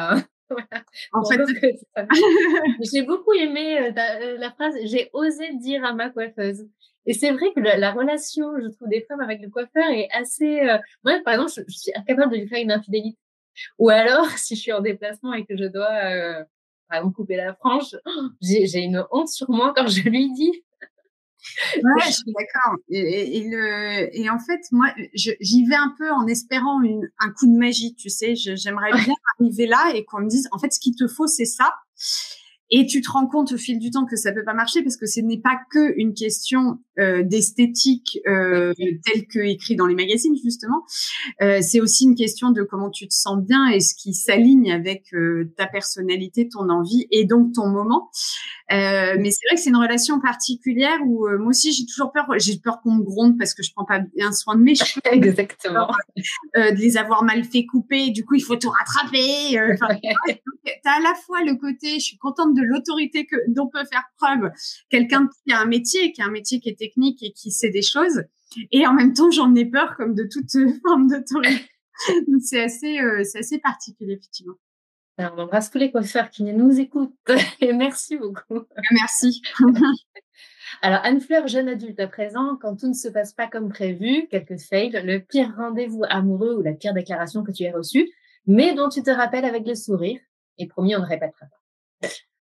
Voilà. En Bon, fait, donc, j'ai beaucoup aimé euh, ta- euh, la phrase « j'ai osé dire à ma coiffeuse ». Et c'est vrai que la, la relation, je trouve, des femmes avec le coiffeur est assez... Euh... Moi, par exemple, je, je suis incapable de lui faire une infidélité. Ou alors, si je suis en déplacement et que je dois, euh, par exemple, couper la frange, j'ai, j'ai une honte sur moi quand je lui dis. Ouais, je suis d'accord. Et, et, et, le, et en fait, moi, je, j'y vais un peu en espérant une, un coup de magie, tu sais. Je, j'aimerais bien arriver là et qu'on me dise, en fait, ce qu'il te faut, c'est ça. Et tu te rends compte au fil du temps que ça peut pas marcher parce que ce n'est pas que une question euh, d'esthétique euh, telle que écrit dans les magazines justement. Euh, c'est aussi une question de comment tu te sens bien et ce qui s'aligne avec euh, ta personnalité, ton envie et donc ton moment. Euh, mais c'est vrai que c'est une relation particulière où euh, moi aussi j'ai toujours peur, j'ai peur qu'on me gronde parce que je prends pas bien soin de mes cheveux. Exactement. Euh, de les avoir mal fait couper, du coup il faut tout rattraper. Euh, t'as à la fois le côté, je suis contente de l'autorité que dont peut faire preuve quelqu'un qui a un métier, qui a un métier qui est technique et qui sait des choses, et en même temps j'en ai peur comme de toute forme d'autorité. Donc c'est assez, euh, c'est assez particulier effectivement. Alors, on embrasse tous les coiffeurs qui nous écoutent et merci beaucoup. Merci. Alors, Anne-Fleur, jeune adulte à présent, quand tout ne se passe pas comme prévu, quelques fails, le pire rendez-vous amoureux ou la pire déclaration que tu aies reçue, mais dont tu te rappelles avec le sourire, et promis, on ne répétera pas.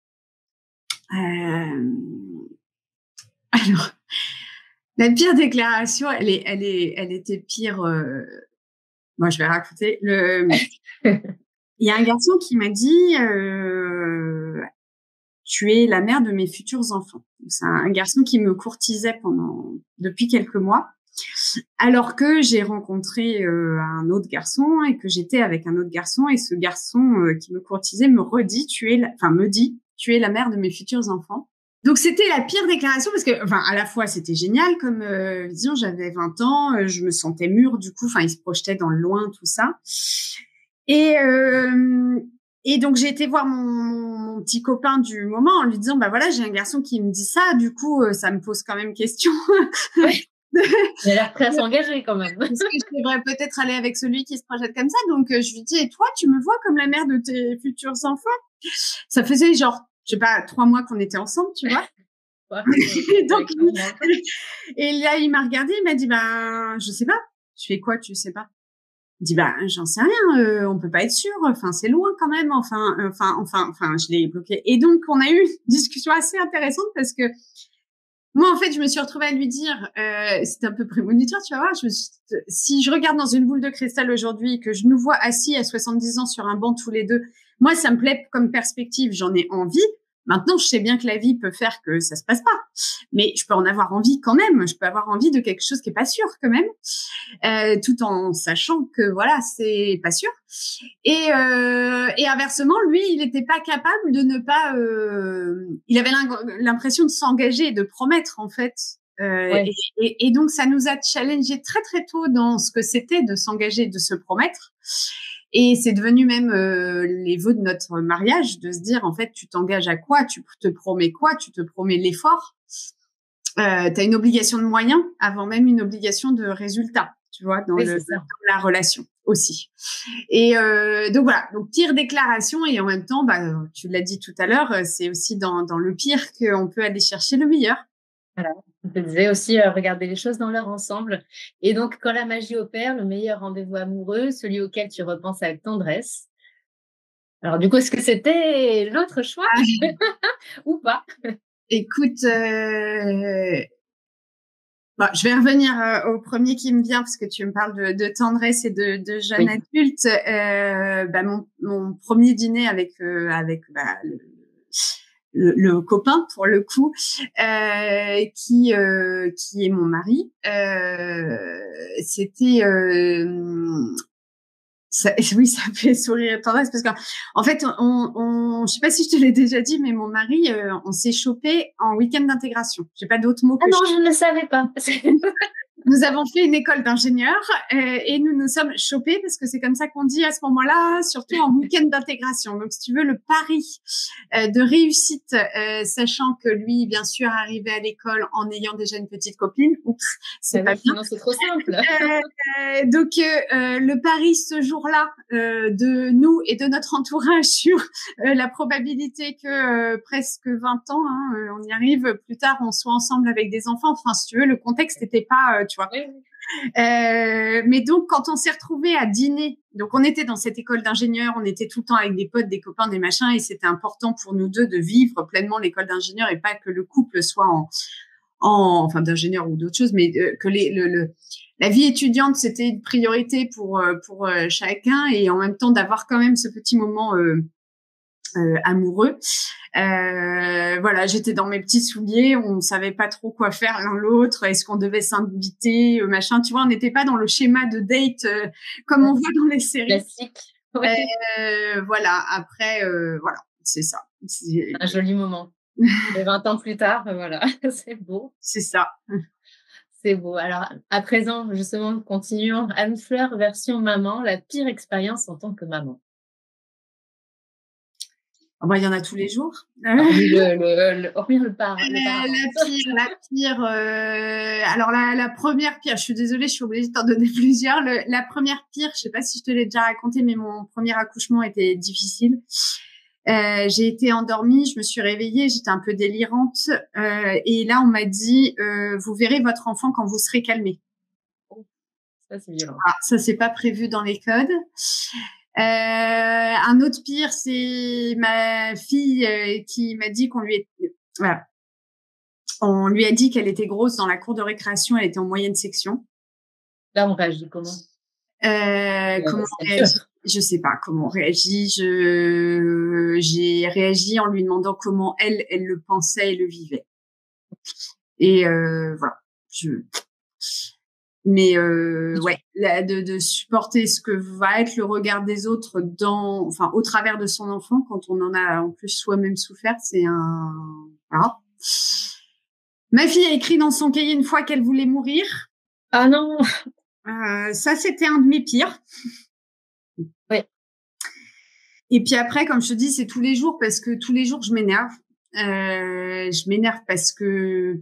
Euh... Alors, la pire déclaration, elle est, elle est, elle était pire. Euh... Moi, je vais raconter. Le... Il y a un garçon qui m'a dit euh, « Tu es la mère de mes futurs enfants ». C'est un garçon qui me courtisait pendant depuis quelques mois, alors que j'ai rencontré euh, un autre garçon et que j'étais avec un autre garçon, et ce garçon euh, qui me courtisait me redit « Tu es, la... enfin me dit tu es la mère de mes futurs enfants ». Donc c'était la pire déclaration parce que, enfin, à la fois c'était génial comme euh, vision, j'avais vingt ans, euh, je me sentais mûre du coup, enfin il se projetait dans le loin tout ça. Et euh, et donc j'ai été voir mon, mon, mon petit copain du moment en lui disant bah voilà j'ai un garçon qui me dit ça, du coup euh, ça me pose quand même question. Oui. Il a l'air prêt à s'engager quand même. Est-ce que je devrais peut-être aller avec celui qui se projette comme ça? Donc euh, je lui dis et toi tu me vois comme la mère de tes futurs enfants? Ça faisait genre je sais pas trois mois qu'on était ensemble, tu vois. et donc et là il m'a regardé, il m'a dit bah je sais pas. Je fais quoi tu sais pas? Il dit bah j'en sais rien, euh, on peut pas être sûr, enfin c'est loin quand même, enfin euh, enfin enfin enfin je l'ai bloqué. Et donc on a eu une discussion assez intéressante parce que moi en fait je me suis retrouvée à lui dire euh, c'était un peu prémonitoire, tu vas voir, je me suis, si je regarde dans une boule de cristal aujourd'hui que je nous vois assis à soixante-dix ans sur un banc tous les deux, moi ça me plaît comme perspective, j'en ai envie. Maintenant, je sais bien que la vie peut faire que ça se passe pas, mais je peux en avoir envie quand même. Je peux avoir envie de quelque chose qui est pas sûr quand même, euh, tout en sachant que voilà, c'est pas sûr. Et, euh, et inversement, lui, il n'était pas capable de ne pas. Euh, il avait l'impression de s'engager et de promettre en fait. Euh, ouais. et, et, et donc, ça nous a challengé très très tôt dans ce que c'était de s'engager, de se promettre. Et c'est devenu même euh, les vœux de notre mariage, de se dire, en fait, tu t'engages à quoi? Tu te promets quoi? Tu te promets l'effort. Euh, tu as une obligation de moyens avant même une obligation de résultat, tu vois, dans, oui, le, dans la relation aussi. Et euh, donc voilà, donc pire déclaration et en même temps, bah, tu l'as dit tout à l'heure, c'est aussi dans, dans le pire qu'on peut aller chercher le meilleur. Voilà. On te disait aussi euh, regarder les choses dans leur ensemble. Et donc, quand la magie opère, le meilleur rendez-vous amoureux, celui auquel tu repenses avec tendresse. Alors, du coup, est-ce que c'était l'autre choix ah. ou pas? Écoute, euh... bon, je vais revenir euh, au premier qui me vient parce que tu me parles de, de tendresse et de, de jeune oui. adulte. Euh, bah, mon, mon premier dîner avec euh, avec bah, le, Le, le copain pour le coup euh, qui euh, qui est mon mari euh, c'était euh, ça, oui ça fait sourire tendresse parce que en fait on, on je sais pas si je te l'ai déjà dit mais mon mari euh, on s'est chopé en week-end d'intégration, j'ai pas d'autres mots que ah non je... je ne le savais pas. Nous avons fait une école d'ingénieurs euh, et nous nous sommes chopés parce que c'est comme ça qu'on dit à ce moment-là, surtout en week-end d'intégration. Donc, si tu veux, le pari euh, de réussite, euh, sachant que lui, bien sûr, arrivait à l'école en ayant déjà une petite copine. Oups, c'est ah pas oui, bien. Non, c'est trop simple. euh, donc, euh, le pari ce jour-là euh, de nous et de notre entourage sur euh, la probabilité que euh, presque vingt ans, hein, on y arrive, plus tard, on soit ensemble avec des enfants. Enfin, si tu veux, le contexte n'était pas... Euh, tu vois. Oui. Euh, mais donc, quand on s'est retrouvés à dîner, donc on était dans cette école d'ingénieurs, on était tout le temps avec des potes, des copains, des machins, et c'était important pour nous deux de vivre pleinement l'école d'ingénieurs et pas que le couple soit en, en enfin d'ingénieurs ou d'autres choses, mais euh, que les, le, le, la vie étudiante c'était une priorité pour pour euh, chacun et en même temps d'avoir quand même ce petit moment euh, euh, amoureux. Euh, voilà, j'étais dans mes petits souliers, on savait pas trop quoi faire l'un l'autre, est-ce qu'on devait s'inviter, euh, machin, tu vois, on n'était pas dans le schéma de date euh, comme on voit dans les séries. Classique. Ouais. Euh, voilà, après, euh, voilà, c'est ça. C'est... Un joli moment. Et vingt ans plus tard, voilà, c'est beau. C'est ça. C'est beau. Alors, à présent, justement, continuons. Anne-Fleur, version maman, la pire expérience en tant que maman. Oh bah, il y en a tous les jours. Hormis le, le, le, hormis le, par, le parent. La pire, la pire. Euh, alors la, la première pire. Je suis désolée, je suis obligée de t'en donner plusieurs. Le, la première pire, je sais pas si je te l'ai déjà raconté, mais mon premier accouchement était difficile. Euh, j'ai été endormie, je me suis réveillée, j'étais un peu délirante, euh, et là on m'a dit euh, vous verrez votre enfant quand vous serez calmé. Ça c'est violent. Ah, ça c'est pas prévu dans les codes. Euh, un autre pire, c'est ma fille euh, qui m'a dit qu'on lui est, voilà, on lui a dit qu'elle était grosse dans la cour de récréation, elle était en moyenne section. Là, on réagit comment? Euh, comment on réagit? Je sais pas comment on réagit. Je, j'ai réagi en lui demandant comment elle, elle le pensait et le vivait. Et euh, voilà. Je. Mais euh, ouais, la, de, de supporter ce que va être le regard des autres dans, enfin, au travers de son enfant, quand on en a en plus soi-même souffert, c'est un. Voilà. Ma fille a écrit dans son cahier une fois qu'elle voulait mourir. Ah non. Euh, ça, c'était un de mes pires. Ouais. Et puis après, comme je te dis, c'est tous les jours parce que tous les jours, je m'énerve. Euh, je m'énerve parce que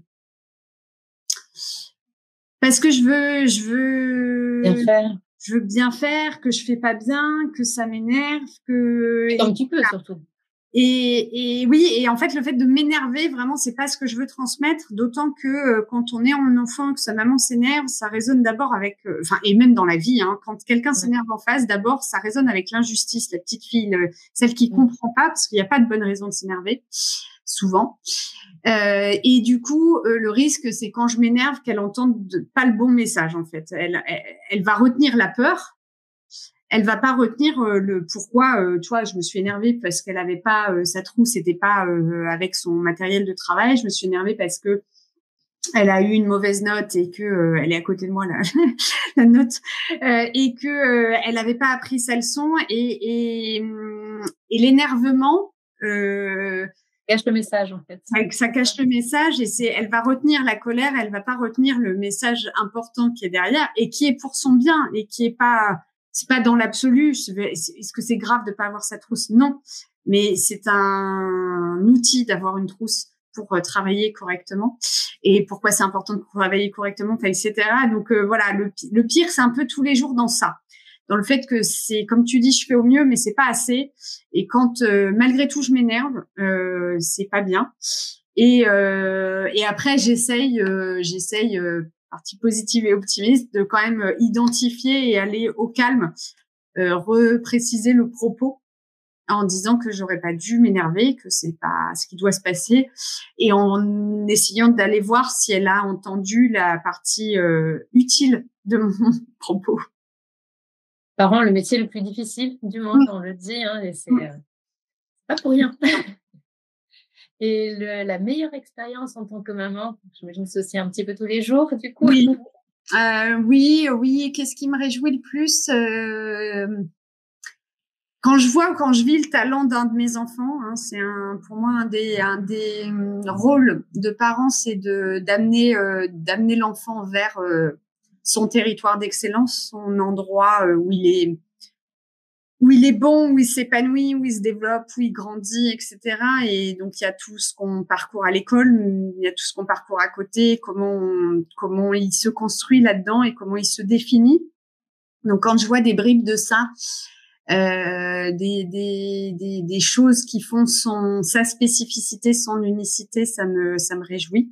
parce que je veux, je veux bien faire. Je veux bien faire, que je fais pas bien, que ça m'énerve, que un petit peu surtout. Et, et oui, et en fait, le fait de m'énerver, vraiment, c'est pas ce que je veux transmettre. D'autant que euh, quand on est en enfant, que sa maman s'énerve, ça résonne d'abord avec, enfin, euh, et même dans la vie, hein, quand quelqu'un ouais. s'énerve en face, d'abord, ça résonne avec l'injustice, la petite fille, le, celle qui mmh. comprend pas, parce qu'il n'y a pas de bonne raison de s'énerver, souvent. Euh, et du coup, euh, le risque, c'est quand je m'énerve, qu'elle entende pas le bon message, en fait. Elle, elle, elle va retenir la peur. Elle va pas retenir euh, le pourquoi. Euh, tu vois, je me suis énervée parce qu'elle avait pas euh, sa trousse, c'était pas euh, avec son matériel de travail. Je me suis énervée parce que elle a eu une mauvaise note et que euh, elle est à côté de moi là, la note, euh, et que euh, elle avait pas appris sa leçon et et, et l'énervement. Euh, cache le message en fait. Ça, ça cache le message et c'est, elle va retenir la colère, elle va pas retenir le message important qui est derrière et qui est pour son bien et qui est pas. C'est pas dans l'absolu. Est-ce que c'est grave de pas avoir sa trousse? Non, mais c'est un outil d'avoir une trousse pour euh, travailler correctement. Et pourquoi c'est important de travailler correctement, et cetera. Donc euh, voilà, le, le pire, c'est un peu tous les jours dans ça, dans le fait que c'est, comme tu dis, je fais au mieux, mais c'est pas assez. Et quand euh, malgré tout je m'énerve, euh, c'est pas bien. Et euh, et après j'essaye, euh, j'essaye. Euh, partie positive et optimiste, de quand même identifier et aller au calme, euh, repréciser le propos en disant que j'aurais pas dû m'énerver, que c'est pas ce qui doit se passer, et en essayant d'aller voir si elle a entendu la partie euh, utile de mon propos. Parents, le métier le plus difficile du monde, mmh. on le dit, hein, et c'est euh, pas pour rien. Et le, la meilleure expérience en tant que maman, j'imagine que c'est aussi un petit peu tous les jours, du coup. Oui, euh, oui, oui. Qu'est-ce qui me réjouit le plus euh, quand je vois, quand je vis le talent d'un de mes enfants, hein, c'est un, pour moi un des, un des rôles de parents, c'est de d'amener, euh, d'amener l'enfant vers, euh, son territoire d'excellence, son endroit euh, où il est où il est bon, où il s'épanouit, où il se développe, où il grandit, et cetera. Et donc il y a tout ce qu'on parcourt à l'école, il y a tout ce qu'on parcourt à côté, comment on, comment il se construit là-dedans et comment il se définit. Donc quand je vois des bribes de ça, euh, des, des des des choses qui font son sa spécificité, son unicité, ça me ça me réjouit.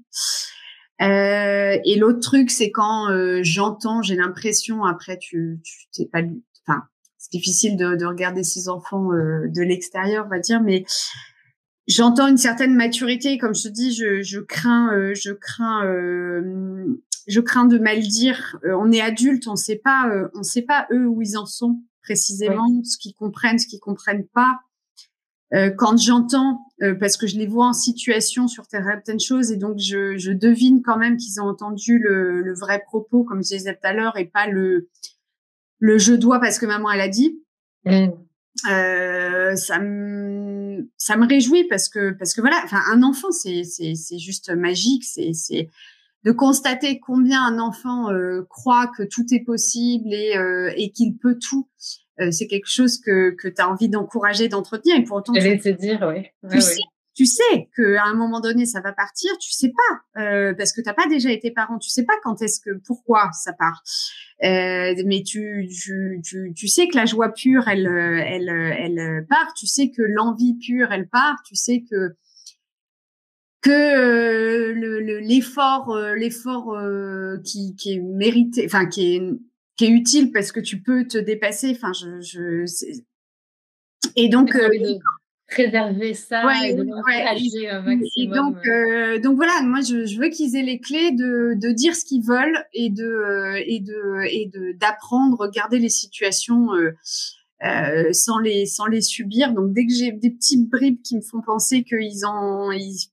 Euh, et l'autre truc, c'est quand euh, j'entends, j'ai l'impression, après tu tu t'es pas lu, enfin c'est difficile de, de regarder ses enfants euh, de l'extérieur, on va dire, mais j'entends une certaine maturité. Comme je te dis, je, je crains, euh, je crains, euh, je crains de mal dire. Euh, on est adulte, on sait pas, euh, on sait pas eux où ils en sont précisément, oui. Ce qu'ils comprennent, ce qu'ils comprennent pas. Euh, quand j'entends, euh, parce que je les vois en situation sur certaines choses, et donc je, je devine quand même qu'ils ont entendu le, le vrai propos, comme je disais tout à l'heure, et pas le le je dois parce que maman elle a dit. Mm. Euh, ça me ça me réjouit parce que parce que voilà, enfin un enfant c'est c'est c'est juste magique, c'est c'est de constater combien un enfant euh, croit que tout est possible et euh, et qu'il peut tout. Euh, c'est quelque chose que que tu as envie d'encourager, d'entretenir, et pour autant j'allais te dire oui. Tu ouais, sais ouais. Tu sais que à un moment donné ça va partir, tu sais pas euh, parce que t'as pas déjà été parent, tu sais pas quand est-ce que pourquoi ça part. Euh, mais tu, tu tu tu sais que la joie pure elle elle elle part, tu sais que l'envie pure elle part, tu sais que que euh, le, le l'effort euh, l'effort euh, qui qui est mérité, enfin qui est qui est utile parce que tu peux te dépasser, enfin je je c'est... et donc euh, préserver ça ouais, et de ouais, l'encourager un maximum. Et donc, euh, donc voilà, moi je, je veux qu'ils aient les clés de, de dire ce qu'ils veulent et de euh, et de et de d'apprendre, regarder les situations euh, euh, sans les sans les subir. Donc dès que j'ai des petites bribes qui me font penser qu'ils en ils,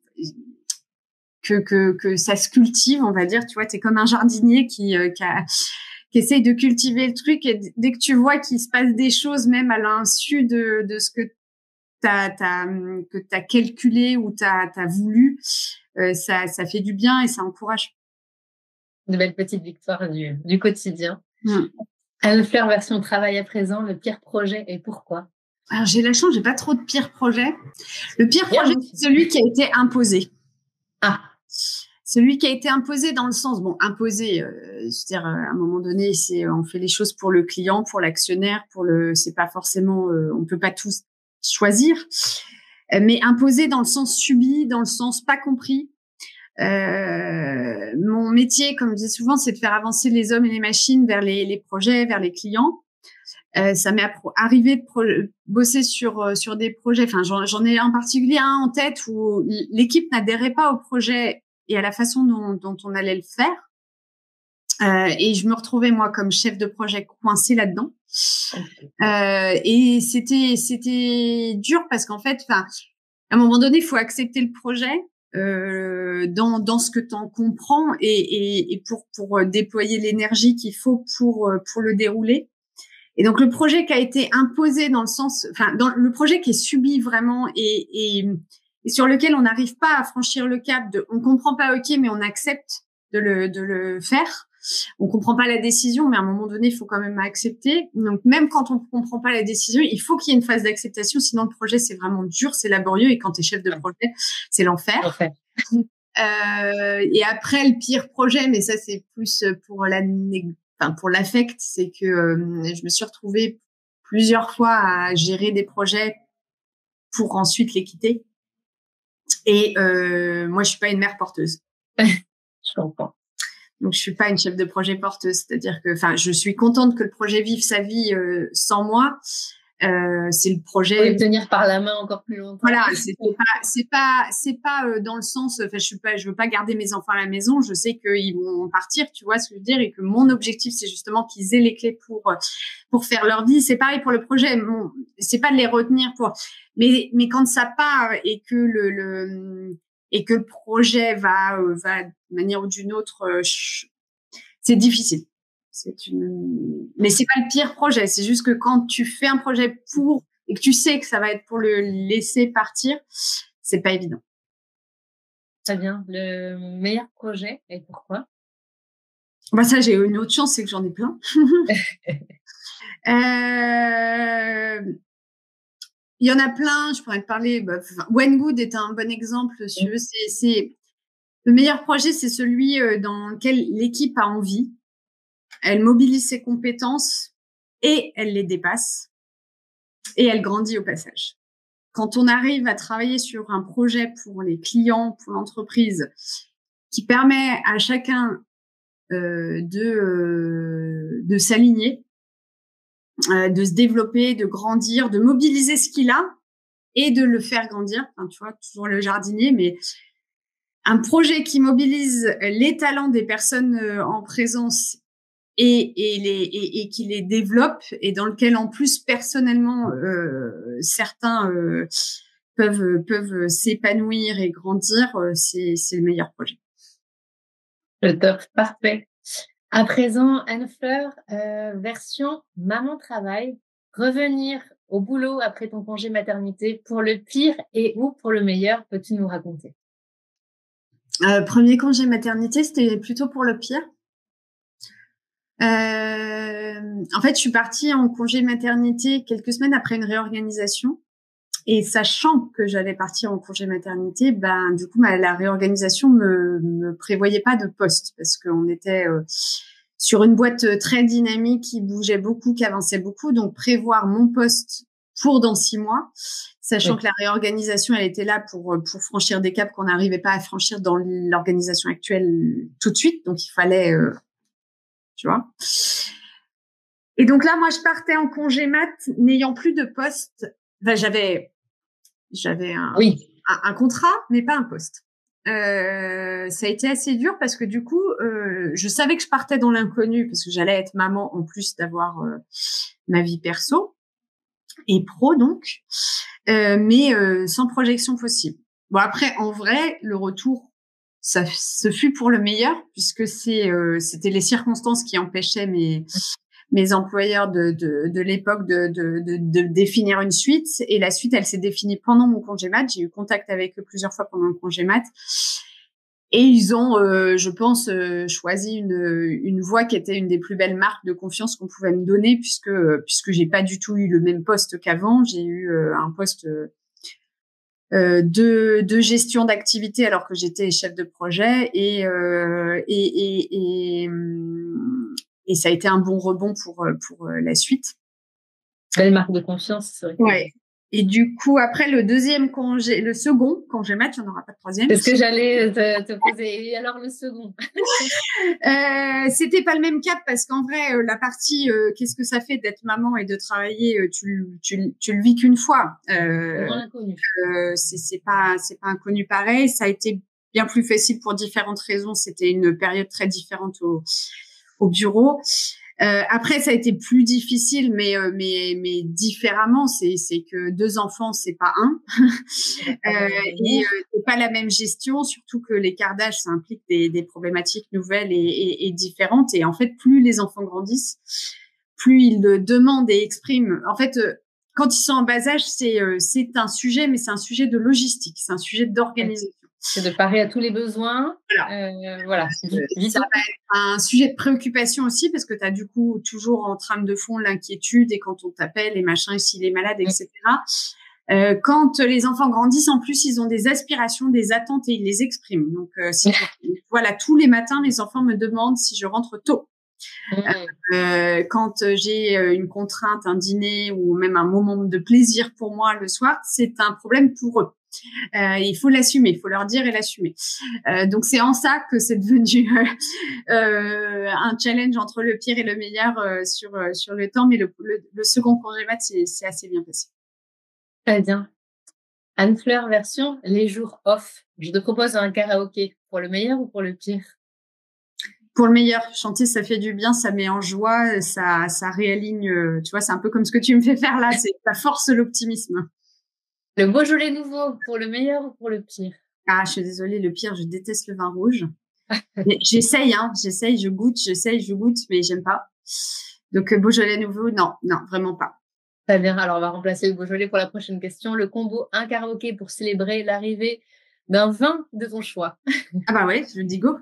que que que ça se cultive, on va dire, tu vois, t'es comme un jardinier qui euh, qui, a, qui essaye de cultiver le truc, et dès que tu vois qu'il se passe des choses, même à l'insu de de ce que T'as, t'as, que tu as calculé ou tu as voulu, euh, ça, ça fait du bien et ça encourage. De belles petites victoires du, du quotidien. Mmh. Anne Fleur, version travail à présent, le pire projet et pourquoi? Alors, j'ai la chance, j'ai pas trop de pires projets. Le pire bien projet, c'est celui qui a été imposé. Ah. Celui qui a été imposé dans le sens, bon, imposé, euh, c'est-à-dire, à un moment donné, c'est, on fait les choses pour le client, pour l'actionnaire, pour le, c'est pas forcément, euh, on peut pas tous choisir, mais imposé dans le sens subi, dans le sens pas compris. Euh, mon métier, comme je dis souvent, c'est de faire avancer les hommes et les machines vers les, les projets, vers les clients. Euh, ça m'est arrivé de pro- bosser sur sur des projets. Enfin, j'en, j'en ai en particulier un en tête où l'équipe n'adhérait pas au projet et à la façon dont, dont on allait le faire. Euh, et je me retrouvais moi comme chef de projet coincée là-dedans. Euh, et c'était c'était dur parce qu'en fait, enfin, à un moment donné, il faut accepter le projet euh, dans dans ce que tu en comprends et, et et pour pour déployer l'énergie qu'il faut pour pour le dérouler. Et donc le projet qui a été imposé dans le sens, enfin dans le projet qui est subi vraiment et et, et sur lequel on n'arrive pas à franchir le cap de, on comprend pas, ok, mais on accepte de le de le faire. On comprend pas la décision, mais à un moment donné, il faut quand même accepter. Donc, même quand on comprend pas la décision, il faut qu'il y ait une phase d'acceptation. Sinon, le projet, c'est vraiment dur, c'est laborieux. Et quand tu es chef de projet, c'est l'enfer. Okay. Euh, et après, le pire projet, mais ça, c'est plus pour la, enfin, pour l'affect, c'est que euh, je me suis retrouvée plusieurs fois à gérer des projets pour ensuite les quitter. Et euh, moi, je suis pas une mère porteuse. Je comprends. Donc, je suis pas une chef de projet porteuse. C'est-à-dire que, enfin, je suis contente que le projet vive sa vie euh, sans moi. Euh, c'est le projet. Pour les tenir par la main encore plus longtemps. Voilà, c'est pas, c'est pas, c'est pas euh, dans le sens. Enfin, je suis pas, je veux pas garder mes enfants à la maison. Je sais qu'ils vont partir, tu vois ce que je veux dire, et que mon objectif, c'est justement qu'ils aient les clés pour pour faire leur vie. C'est pareil pour le projet. Bon, c'est pas de les retenir pour, mais mais quand ça part et que le, le et que le projet va va de manière ou d'une autre, c'est difficile. C'est une, mais c'est pas le pire projet. C'est juste que quand tu fais un projet pour et que tu sais que ça va être pour le laisser partir, c'est pas évident. Très bien. Le meilleur projet et pourquoi? Bah ça, j'ai une autre chance, c'est que j'en ai plein. euh, il y en a plein, je pourrais te parler. Bah, Wengood est un bon exemple. Mmh. C'est, c'est le meilleur projet, c'est celui dans lequel l'équipe a envie, elle mobilise ses compétences et elle les dépasse et elle grandit au passage. Quand on arrive à travailler sur un projet pour les clients, pour l'entreprise, qui permet à chacun euh, de euh, de s'aligner, euh, de se développer, de grandir, de mobiliser ce qu'il a et de le faire grandir. Enfin, tu vois, toujours le jardinier, mais un projet qui mobilise les talents des personnes en présence et, et, les, et, et qui les développe et dans lequel en plus personnellement euh, certains euh, peuvent peuvent s'épanouir et grandir, euh, c'est c'est le meilleur projet. Le top, parfait. À présent, Anne-Fleur, euh, version maman travail, revenir au boulot après ton congé maternité pour le pire et ou pour le meilleur, peux-tu nous raconter? Euh, premier congé maternité, c'était plutôt pour le pire. Euh, en fait, je suis partie en congé maternité quelques semaines après une réorganisation. Et sachant que j'allais partir en congé maternité, ben du coup, ma, la réorganisation me, me prévoyait pas de poste parce qu'on était euh, sur une boîte très dynamique qui bougeait beaucoup, qui avançait beaucoup. Donc, prévoir mon poste pour dans six mois, sachant oui. que la réorganisation, elle était là pour pour franchir des caps qu'on n'arrivait pas à franchir dans l'organisation actuelle tout de suite. Donc, il fallait, euh, tu vois. Et donc là, moi, je partais en congé mat, n'ayant plus de poste. Enfin, j'avais J'avais un, oui. un, un contrat, mais pas un poste. Euh, ça a été assez dur parce que du coup, euh, je savais que je partais dans l'inconnu parce que j'allais être maman en plus d'avoir euh, ma vie perso et pro donc, euh, mais euh, sans projection possible. Bon après, en vrai, le retour, ça, ce fut pour le meilleur puisque c'est, euh, c'était les circonstances qui empêchaient mes mes employeurs de, de, de l'époque de, de, de, de définir une suite. Et la suite, elle s'est définie pendant mon congé mat. J'ai eu contact avec eux plusieurs fois pendant le congé mat. Et ils ont, euh, je pense, euh, choisi une, une voie qui était une des plus belles marques de confiance qu'on pouvait me donner puisque, puisque j'ai pas du tout eu le même poste qu'avant. J'ai eu euh, un poste euh, de, de gestion d'activité alors que j'étais chef de projet et, euh, et, et, et Et ça a été un bon rebond pour pour la suite. Belle marque de confiance, c'est vrai. Que... Ouais. Et du coup, après le deuxième congé, le second congé mat, il n'y en aura pas de troisième. C'est ce que j'allais te, te poser. Et alors le second euh, C'était pas le même cap parce qu'en vrai, euh, la partie euh, qu'est-ce que ça fait d'être maman et de travailler, euh, tu tu tu le vis qu'une fois. Euh, euh, c'est c'est pas c'est pas inconnu pareil. Ça a été bien plus facile pour différentes raisons. C'était une période très différente au au bureau. Euh, après, ça a été plus difficile, mais euh, mais mais différemment. C'est c'est que deux enfants, c'est pas un, euh, et euh, c'est pas la même gestion. Surtout que l'écart d'âge, ça implique des des problématiques nouvelles et, et, et différentes. Et en fait, plus les enfants grandissent, plus ils le demandent et expriment. En fait, euh, quand ils sont en bas âge, c'est euh, c'est un sujet, mais c'est un sujet de logistique, c'est un sujet d'organisation. C'est de parer à tous les besoins. Voilà. Euh, voilà. Ça va être un sujet de préoccupation aussi parce que tu as du coup toujours en trame de fond l'inquiétude et quand on t'appelle et machin, s'il est malade, et cetera. Euh, quand les enfants grandissent, en plus, ils ont des aspirations, des attentes et ils les expriment. Donc, euh, si voilà, tous les matins, mes enfants me demandent si je rentre tôt. Mmh. Euh, quand j'ai une contrainte, un dîner ou même un moment de plaisir pour moi le soir, c'est un problème pour eux. Euh, il faut l'assumer, il faut leur dire et l'assumer. Euh, donc c'est en ça que c'est devenu euh, euh, un challenge entre le pire et le meilleur euh, sur euh, sur le temps, mais le, le, le second congé mat c'est c'est assez bien passé. Très bien. Anne-Fleur version les jours off. Je te propose un karaoké pour le meilleur ou pour le pire? Pour le meilleur, chanter ça fait du bien, ça met en joie, ça ça réaligne. Tu vois, c'est un peu comme ce que tu me fais faire là, c'est ça force l'optimisme. Le Beaujolais nouveau, pour le meilleur ou pour le pire? Ah, je suis désolée, le pire, je déteste le vin rouge. j'essaye, hein, j'essaye, je goûte, j'essaye, je goûte, mais j'aime pas. Donc, Beaujolais nouveau, non, non, vraiment pas. Très bien, alors on va remplacer le Beaujolais pour la prochaine question. Le combo, un karaoké pour célébrer l'arrivée d'un vin de ton choix. Ah bah ouais, je dis go.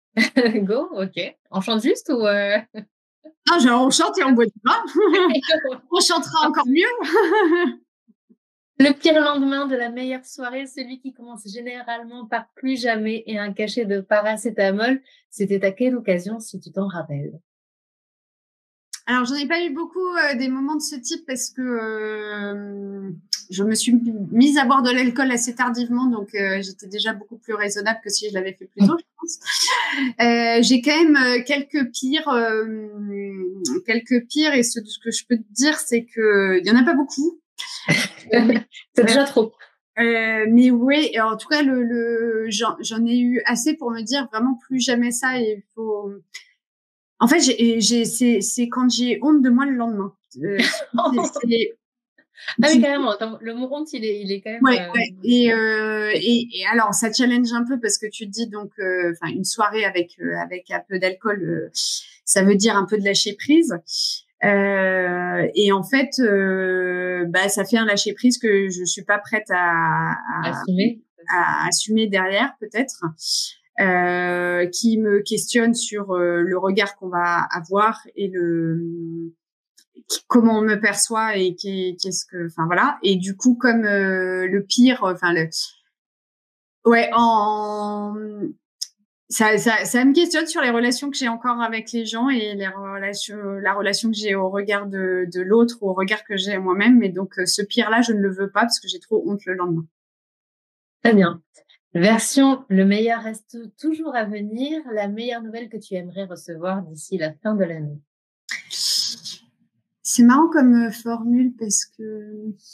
Go, ok. On chante juste ou euh... Ah, genre, on chante et on boit du vin. On chantera encore mieux. Le pire lendemain de la meilleure soirée, celui qui commence généralement par plus jamais et un cachet de paracétamol. C'était à quelle occasion, si tu t'en rappelles? Alors, j'en ai pas eu beaucoup euh, des moments de ce type parce que euh, je me suis mise à boire de l'alcool assez tardivement, donc euh, j'étais déjà beaucoup plus raisonnable que si je l'avais fait plus tôt, je pense. Euh, j'ai quand même euh, quelques pires, euh, quelques pires, et ce, ce que je peux te dire, c'est que il y en a pas beaucoup. C'est déjà trop. Euh, mais oui, en tout cas, le, le j'en, j'en ai eu assez pour me dire vraiment plus jamais ça. Et il faut. En fait, j'ai, j'ai, c'est, c'est quand j'ai honte de moi le lendemain. Euh, c'est, c'est... Ah oui, carrément. Le mot honte, il est, il est quand même. Ouais, euh... ouais. Et, euh, et, et alors, ça challenge un peu parce que tu te dis donc, enfin, euh, une soirée avec euh, avec un peu d'alcool, euh, ça veut dire un peu de lâcher prise. Euh, et en fait, euh, bah, ça fait un lâcher prise que je suis pas prête à, à assumer, à assumer derrière, peut-être. Euh, qui me questionne sur euh, le regard qu'on va avoir et le comment on me perçoit et qu'est-ce que, enfin voilà. Et du coup, comme euh, le pire, enfin le, ouais, en ça, ça, ça me questionne sur les relations que j'ai encore avec les gens et les relations, la relation que j'ai au regard de, de l'autre ou au regard que j'ai à moi-même. Mais donc, ce pire-là, je ne le veux pas parce que j'ai trop honte le lendemain. Très bien. Version, le meilleur reste toujours à venir. La meilleure nouvelle que tu aimerais recevoir d'ici la fin de l'année. C'est marrant comme formule parce que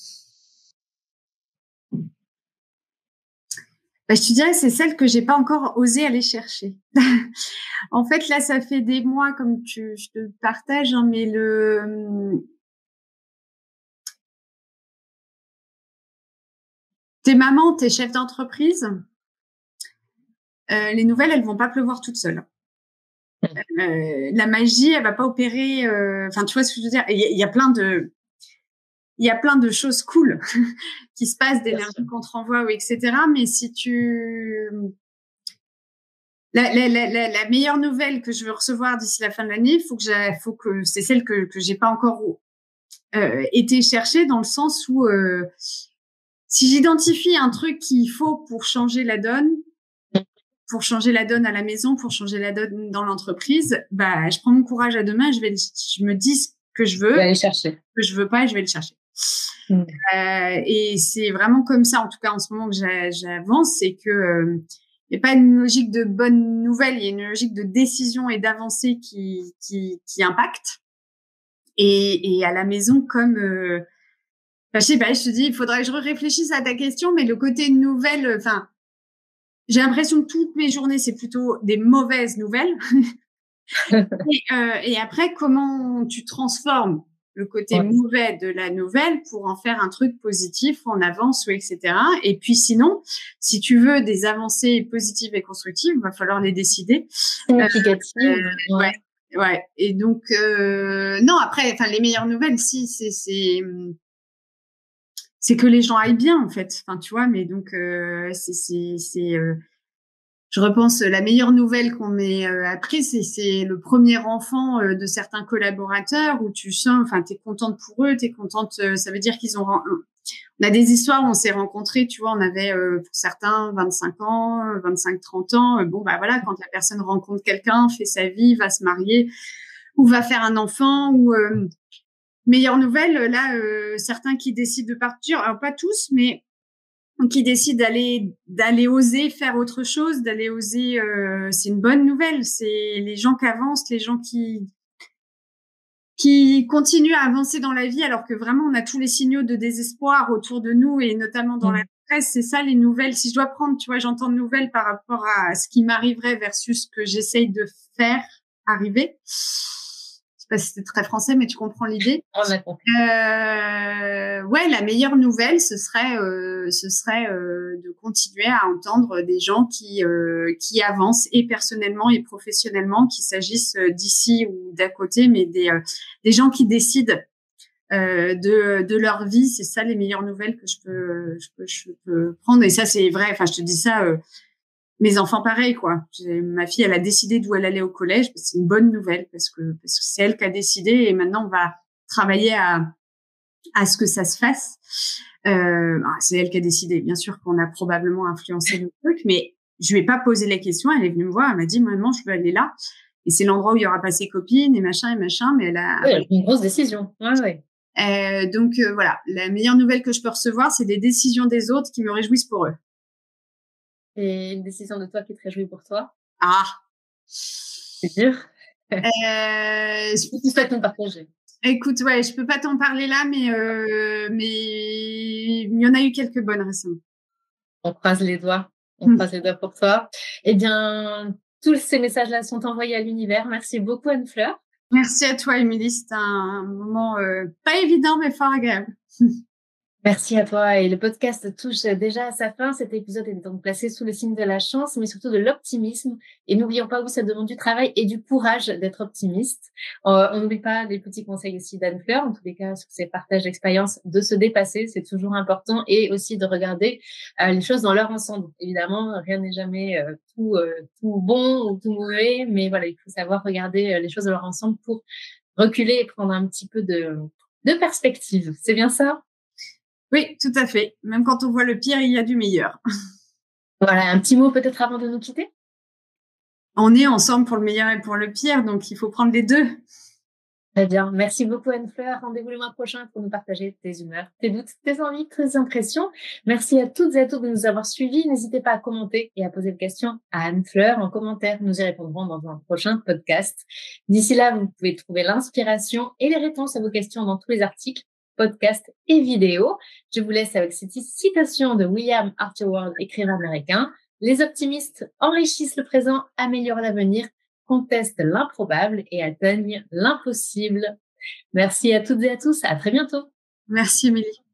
bah, je te dirais c'est celle que j'ai pas encore osé aller chercher. En fait, là, ça fait des mois, comme tu, je te partage, hein, mais le t'es maman, t'es chef d'entreprise, euh, les nouvelles, elles vont pas pleuvoir toutes seules. Euh, la magie, elle va pas opérer. Enfin, euh, tu vois ce que je veux dire. Il y, y, a plein de, il y a plein de choses cool qui se passent, d'énergie qu'on te renvoie, ou et cetera. Mais si tu, la, la, la, la, la meilleure nouvelle que je veux recevoir d'ici la fin de l'année, faut que j'ai, faut que c'est celle que que j'ai pas encore euh, été chercher, dans le sens où euh, si j'identifie un truc qu'il faut pour changer la donne. pour changer la donne à la maison, pour changer la donne dans l'entreprise, bah, je prends mon courage à deux mains, je vais, je me dis ce que je veux, aller chercher. que je veux pas, et je vais le chercher. Mmh. Euh, et c'est vraiment comme ça, en tout cas, en ce moment que j'avance, c'est que, euh, il n'y a pas une logique de bonne nouvelle, il y a une logique de décision et d'avancée qui, qui, qui impacte. Et, et à la maison, comme, euh, enfin, je sais pas, je te dis, il faudrait que je réfléchisse à ta question, mais le côté nouvelle, enfin, j'ai l'impression que toutes mes journées, c'est plutôt des mauvaises nouvelles. et, euh, et après, comment tu transformes le côté ouais. mauvais de la nouvelle pour en faire un truc positif, on avance, ou et cetera. Et puis sinon, si tu veux des avancées positives et constructives, il va falloir les décider. Significatives. Euh, euh, ouais. ouais, ouais. Et donc, euh, non, après, enfin, les meilleures nouvelles, si, c'est, c'est, c'est que les gens aillent bien, en fait. Enfin, tu vois, mais donc, euh, c'est, c'est, c'est, euh, je repense, la meilleure nouvelle qu'on m'ait euh, apprise, c'est, c'est le premier enfant euh, de certains collaborateurs où tu sens, enfin, t'es contente pour eux, t'es contente, euh, ça veut dire qu'ils ont, on a des histoires où on s'est rencontrés, tu vois, on avait euh, pour certains vingt-cinq ans, vingt-cinq trente ans, euh, bon, bah voilà, quand la personne rencontre quelqu'un, fait sa vie, va se marier, ou va faire un enfant, ou euh, meilleure nouvelle, là, euh, certains qui décident de partir, alors pas tous, mais qui décident d'aller d'aller oser faire autre chose, d'aller oser, euh, c'est une bonne nouvelle. C'est les gens qui avancent, les gens qui qui continuent à avancer dans la vie, alors que vraiment on a tous les signaux de désespoir autour de nous, et notamment dans mmh. la presse. C'est ça les nouvelles. Si je dois prendre, tu vois, j'entends de nouvelles par rapport à ce qui m'arriverait versus ce que j'essaye de faire arriver. Je sais pas si c'était très français, mais tu comprends l'idée. On a compris. Euh, ouais, la meilleure nouvelle, ce serait, euh, ce serait euh, de continuer à entendre des gens qui euh, qui avancent, et personnellement et professionnellement, qu'il s'agisse d'ici ou d'à côté, mais des euh, des gens qui décident euh, de de leur vie. C'est ça les meilleures nouvelles que je peux je peux je peux prendre. Et ça, c'est vrai. Enfin, je te dis ça. Euh, mes enfants, pareil, quoi. J'ai, ma fille, elle a décidé d'où elle allait au collège. C'est une bonne nouvelle parce que, parce que c'est elle qui a décidé et maintenant on va travailler à, à ce que ça se fasse. Euh, c'est elle qui a décidé. Bien sûr qu'on a probablement influencé le truc, mais je lui ai pas posé les questions. Elle est venue me voir, elle m'a dit, maman, je veux aller là. Et c'est l'endroit où il y aura pas ses copines et machin et machin, mais elle a... Oui, elle a une grosse décision. Ouais, ouais. Euh, donc, euh, voilà. La meilleure nouvelle que je peux recevoir, c'est des décisions des autres qui me réjouissent pour eux. Et une décision de toi qui te réjouit pour toi? Ah. C'est dur. Euh, Si tu souhaites nous partager. Écoute, ouais, je peux pas t'en parler là, mais, euh, mais il y en a eu quelques bonnes récemment. On croise les doigts. On croise les doigts pour toi. Eh bien, tous ces messages-là sont envoyés à l'univers. Merci beaucoup, Anne-Fleur. Merci à toi, Émilie. C'était un moment euh, pas évident, mais fort agréable. Merci à toi. Et le podcast touche déjà à sa fin. Cet épisode est donc placé sous le signe de la chance, mais surtout de l'optimisme. Et n'oublions pas où ça demande du travail et du courage d'être optimiste. Euh, on n'oublie pas les petits conseils aussi d'Anne-Fleur, en tous les cas, sur ses partages d'expérience, de se dépasser, c'est toujours important, et aussi de regarder euh, les choses dans leur ensemble. Évidemment, rien n'est jamais euh, tout, euh, tout bon ou tout mauvais, mais voilà, il faut savoir regarder euh, les choses dans leur ensemble pour reculer et prendre un petit peu de, de perspective. C'est bien ça? Oui, tout à fait. Même quand on voit le pire, il y a du meilleur. Voilà, un petit mot peut-être avant de nous quitter? On est ensemble pour le meilleur et pour le pire, donc il faut prendre les deux. Très bien. Merci beaucoup, Anne-Fleur. Rendez-vous le mois prochain pour nous partager tes humeurs, tes doutes, tes envies, tes impressions. Merci à toutes et à tous de nous avoir suivis. N'hésitez pas à commenter et à poser des questions à Anne-Fleur en commentaire. Nous y répondrons dans un prochain podcast. D'ici là, vous pouvez trouver l'inspiration et les réponses à vos questions dans tous les articles, podcasts et vidéos. Je vous laisse avec cette citation de William Arthur Ward, écrivain américain. Les optimistes enrichissent le présent, améliorent l'avenir, contestent l'improbable et atteignent l'impossible. Merci à toutes et à tous. À très bientôt. Merci, Émilie.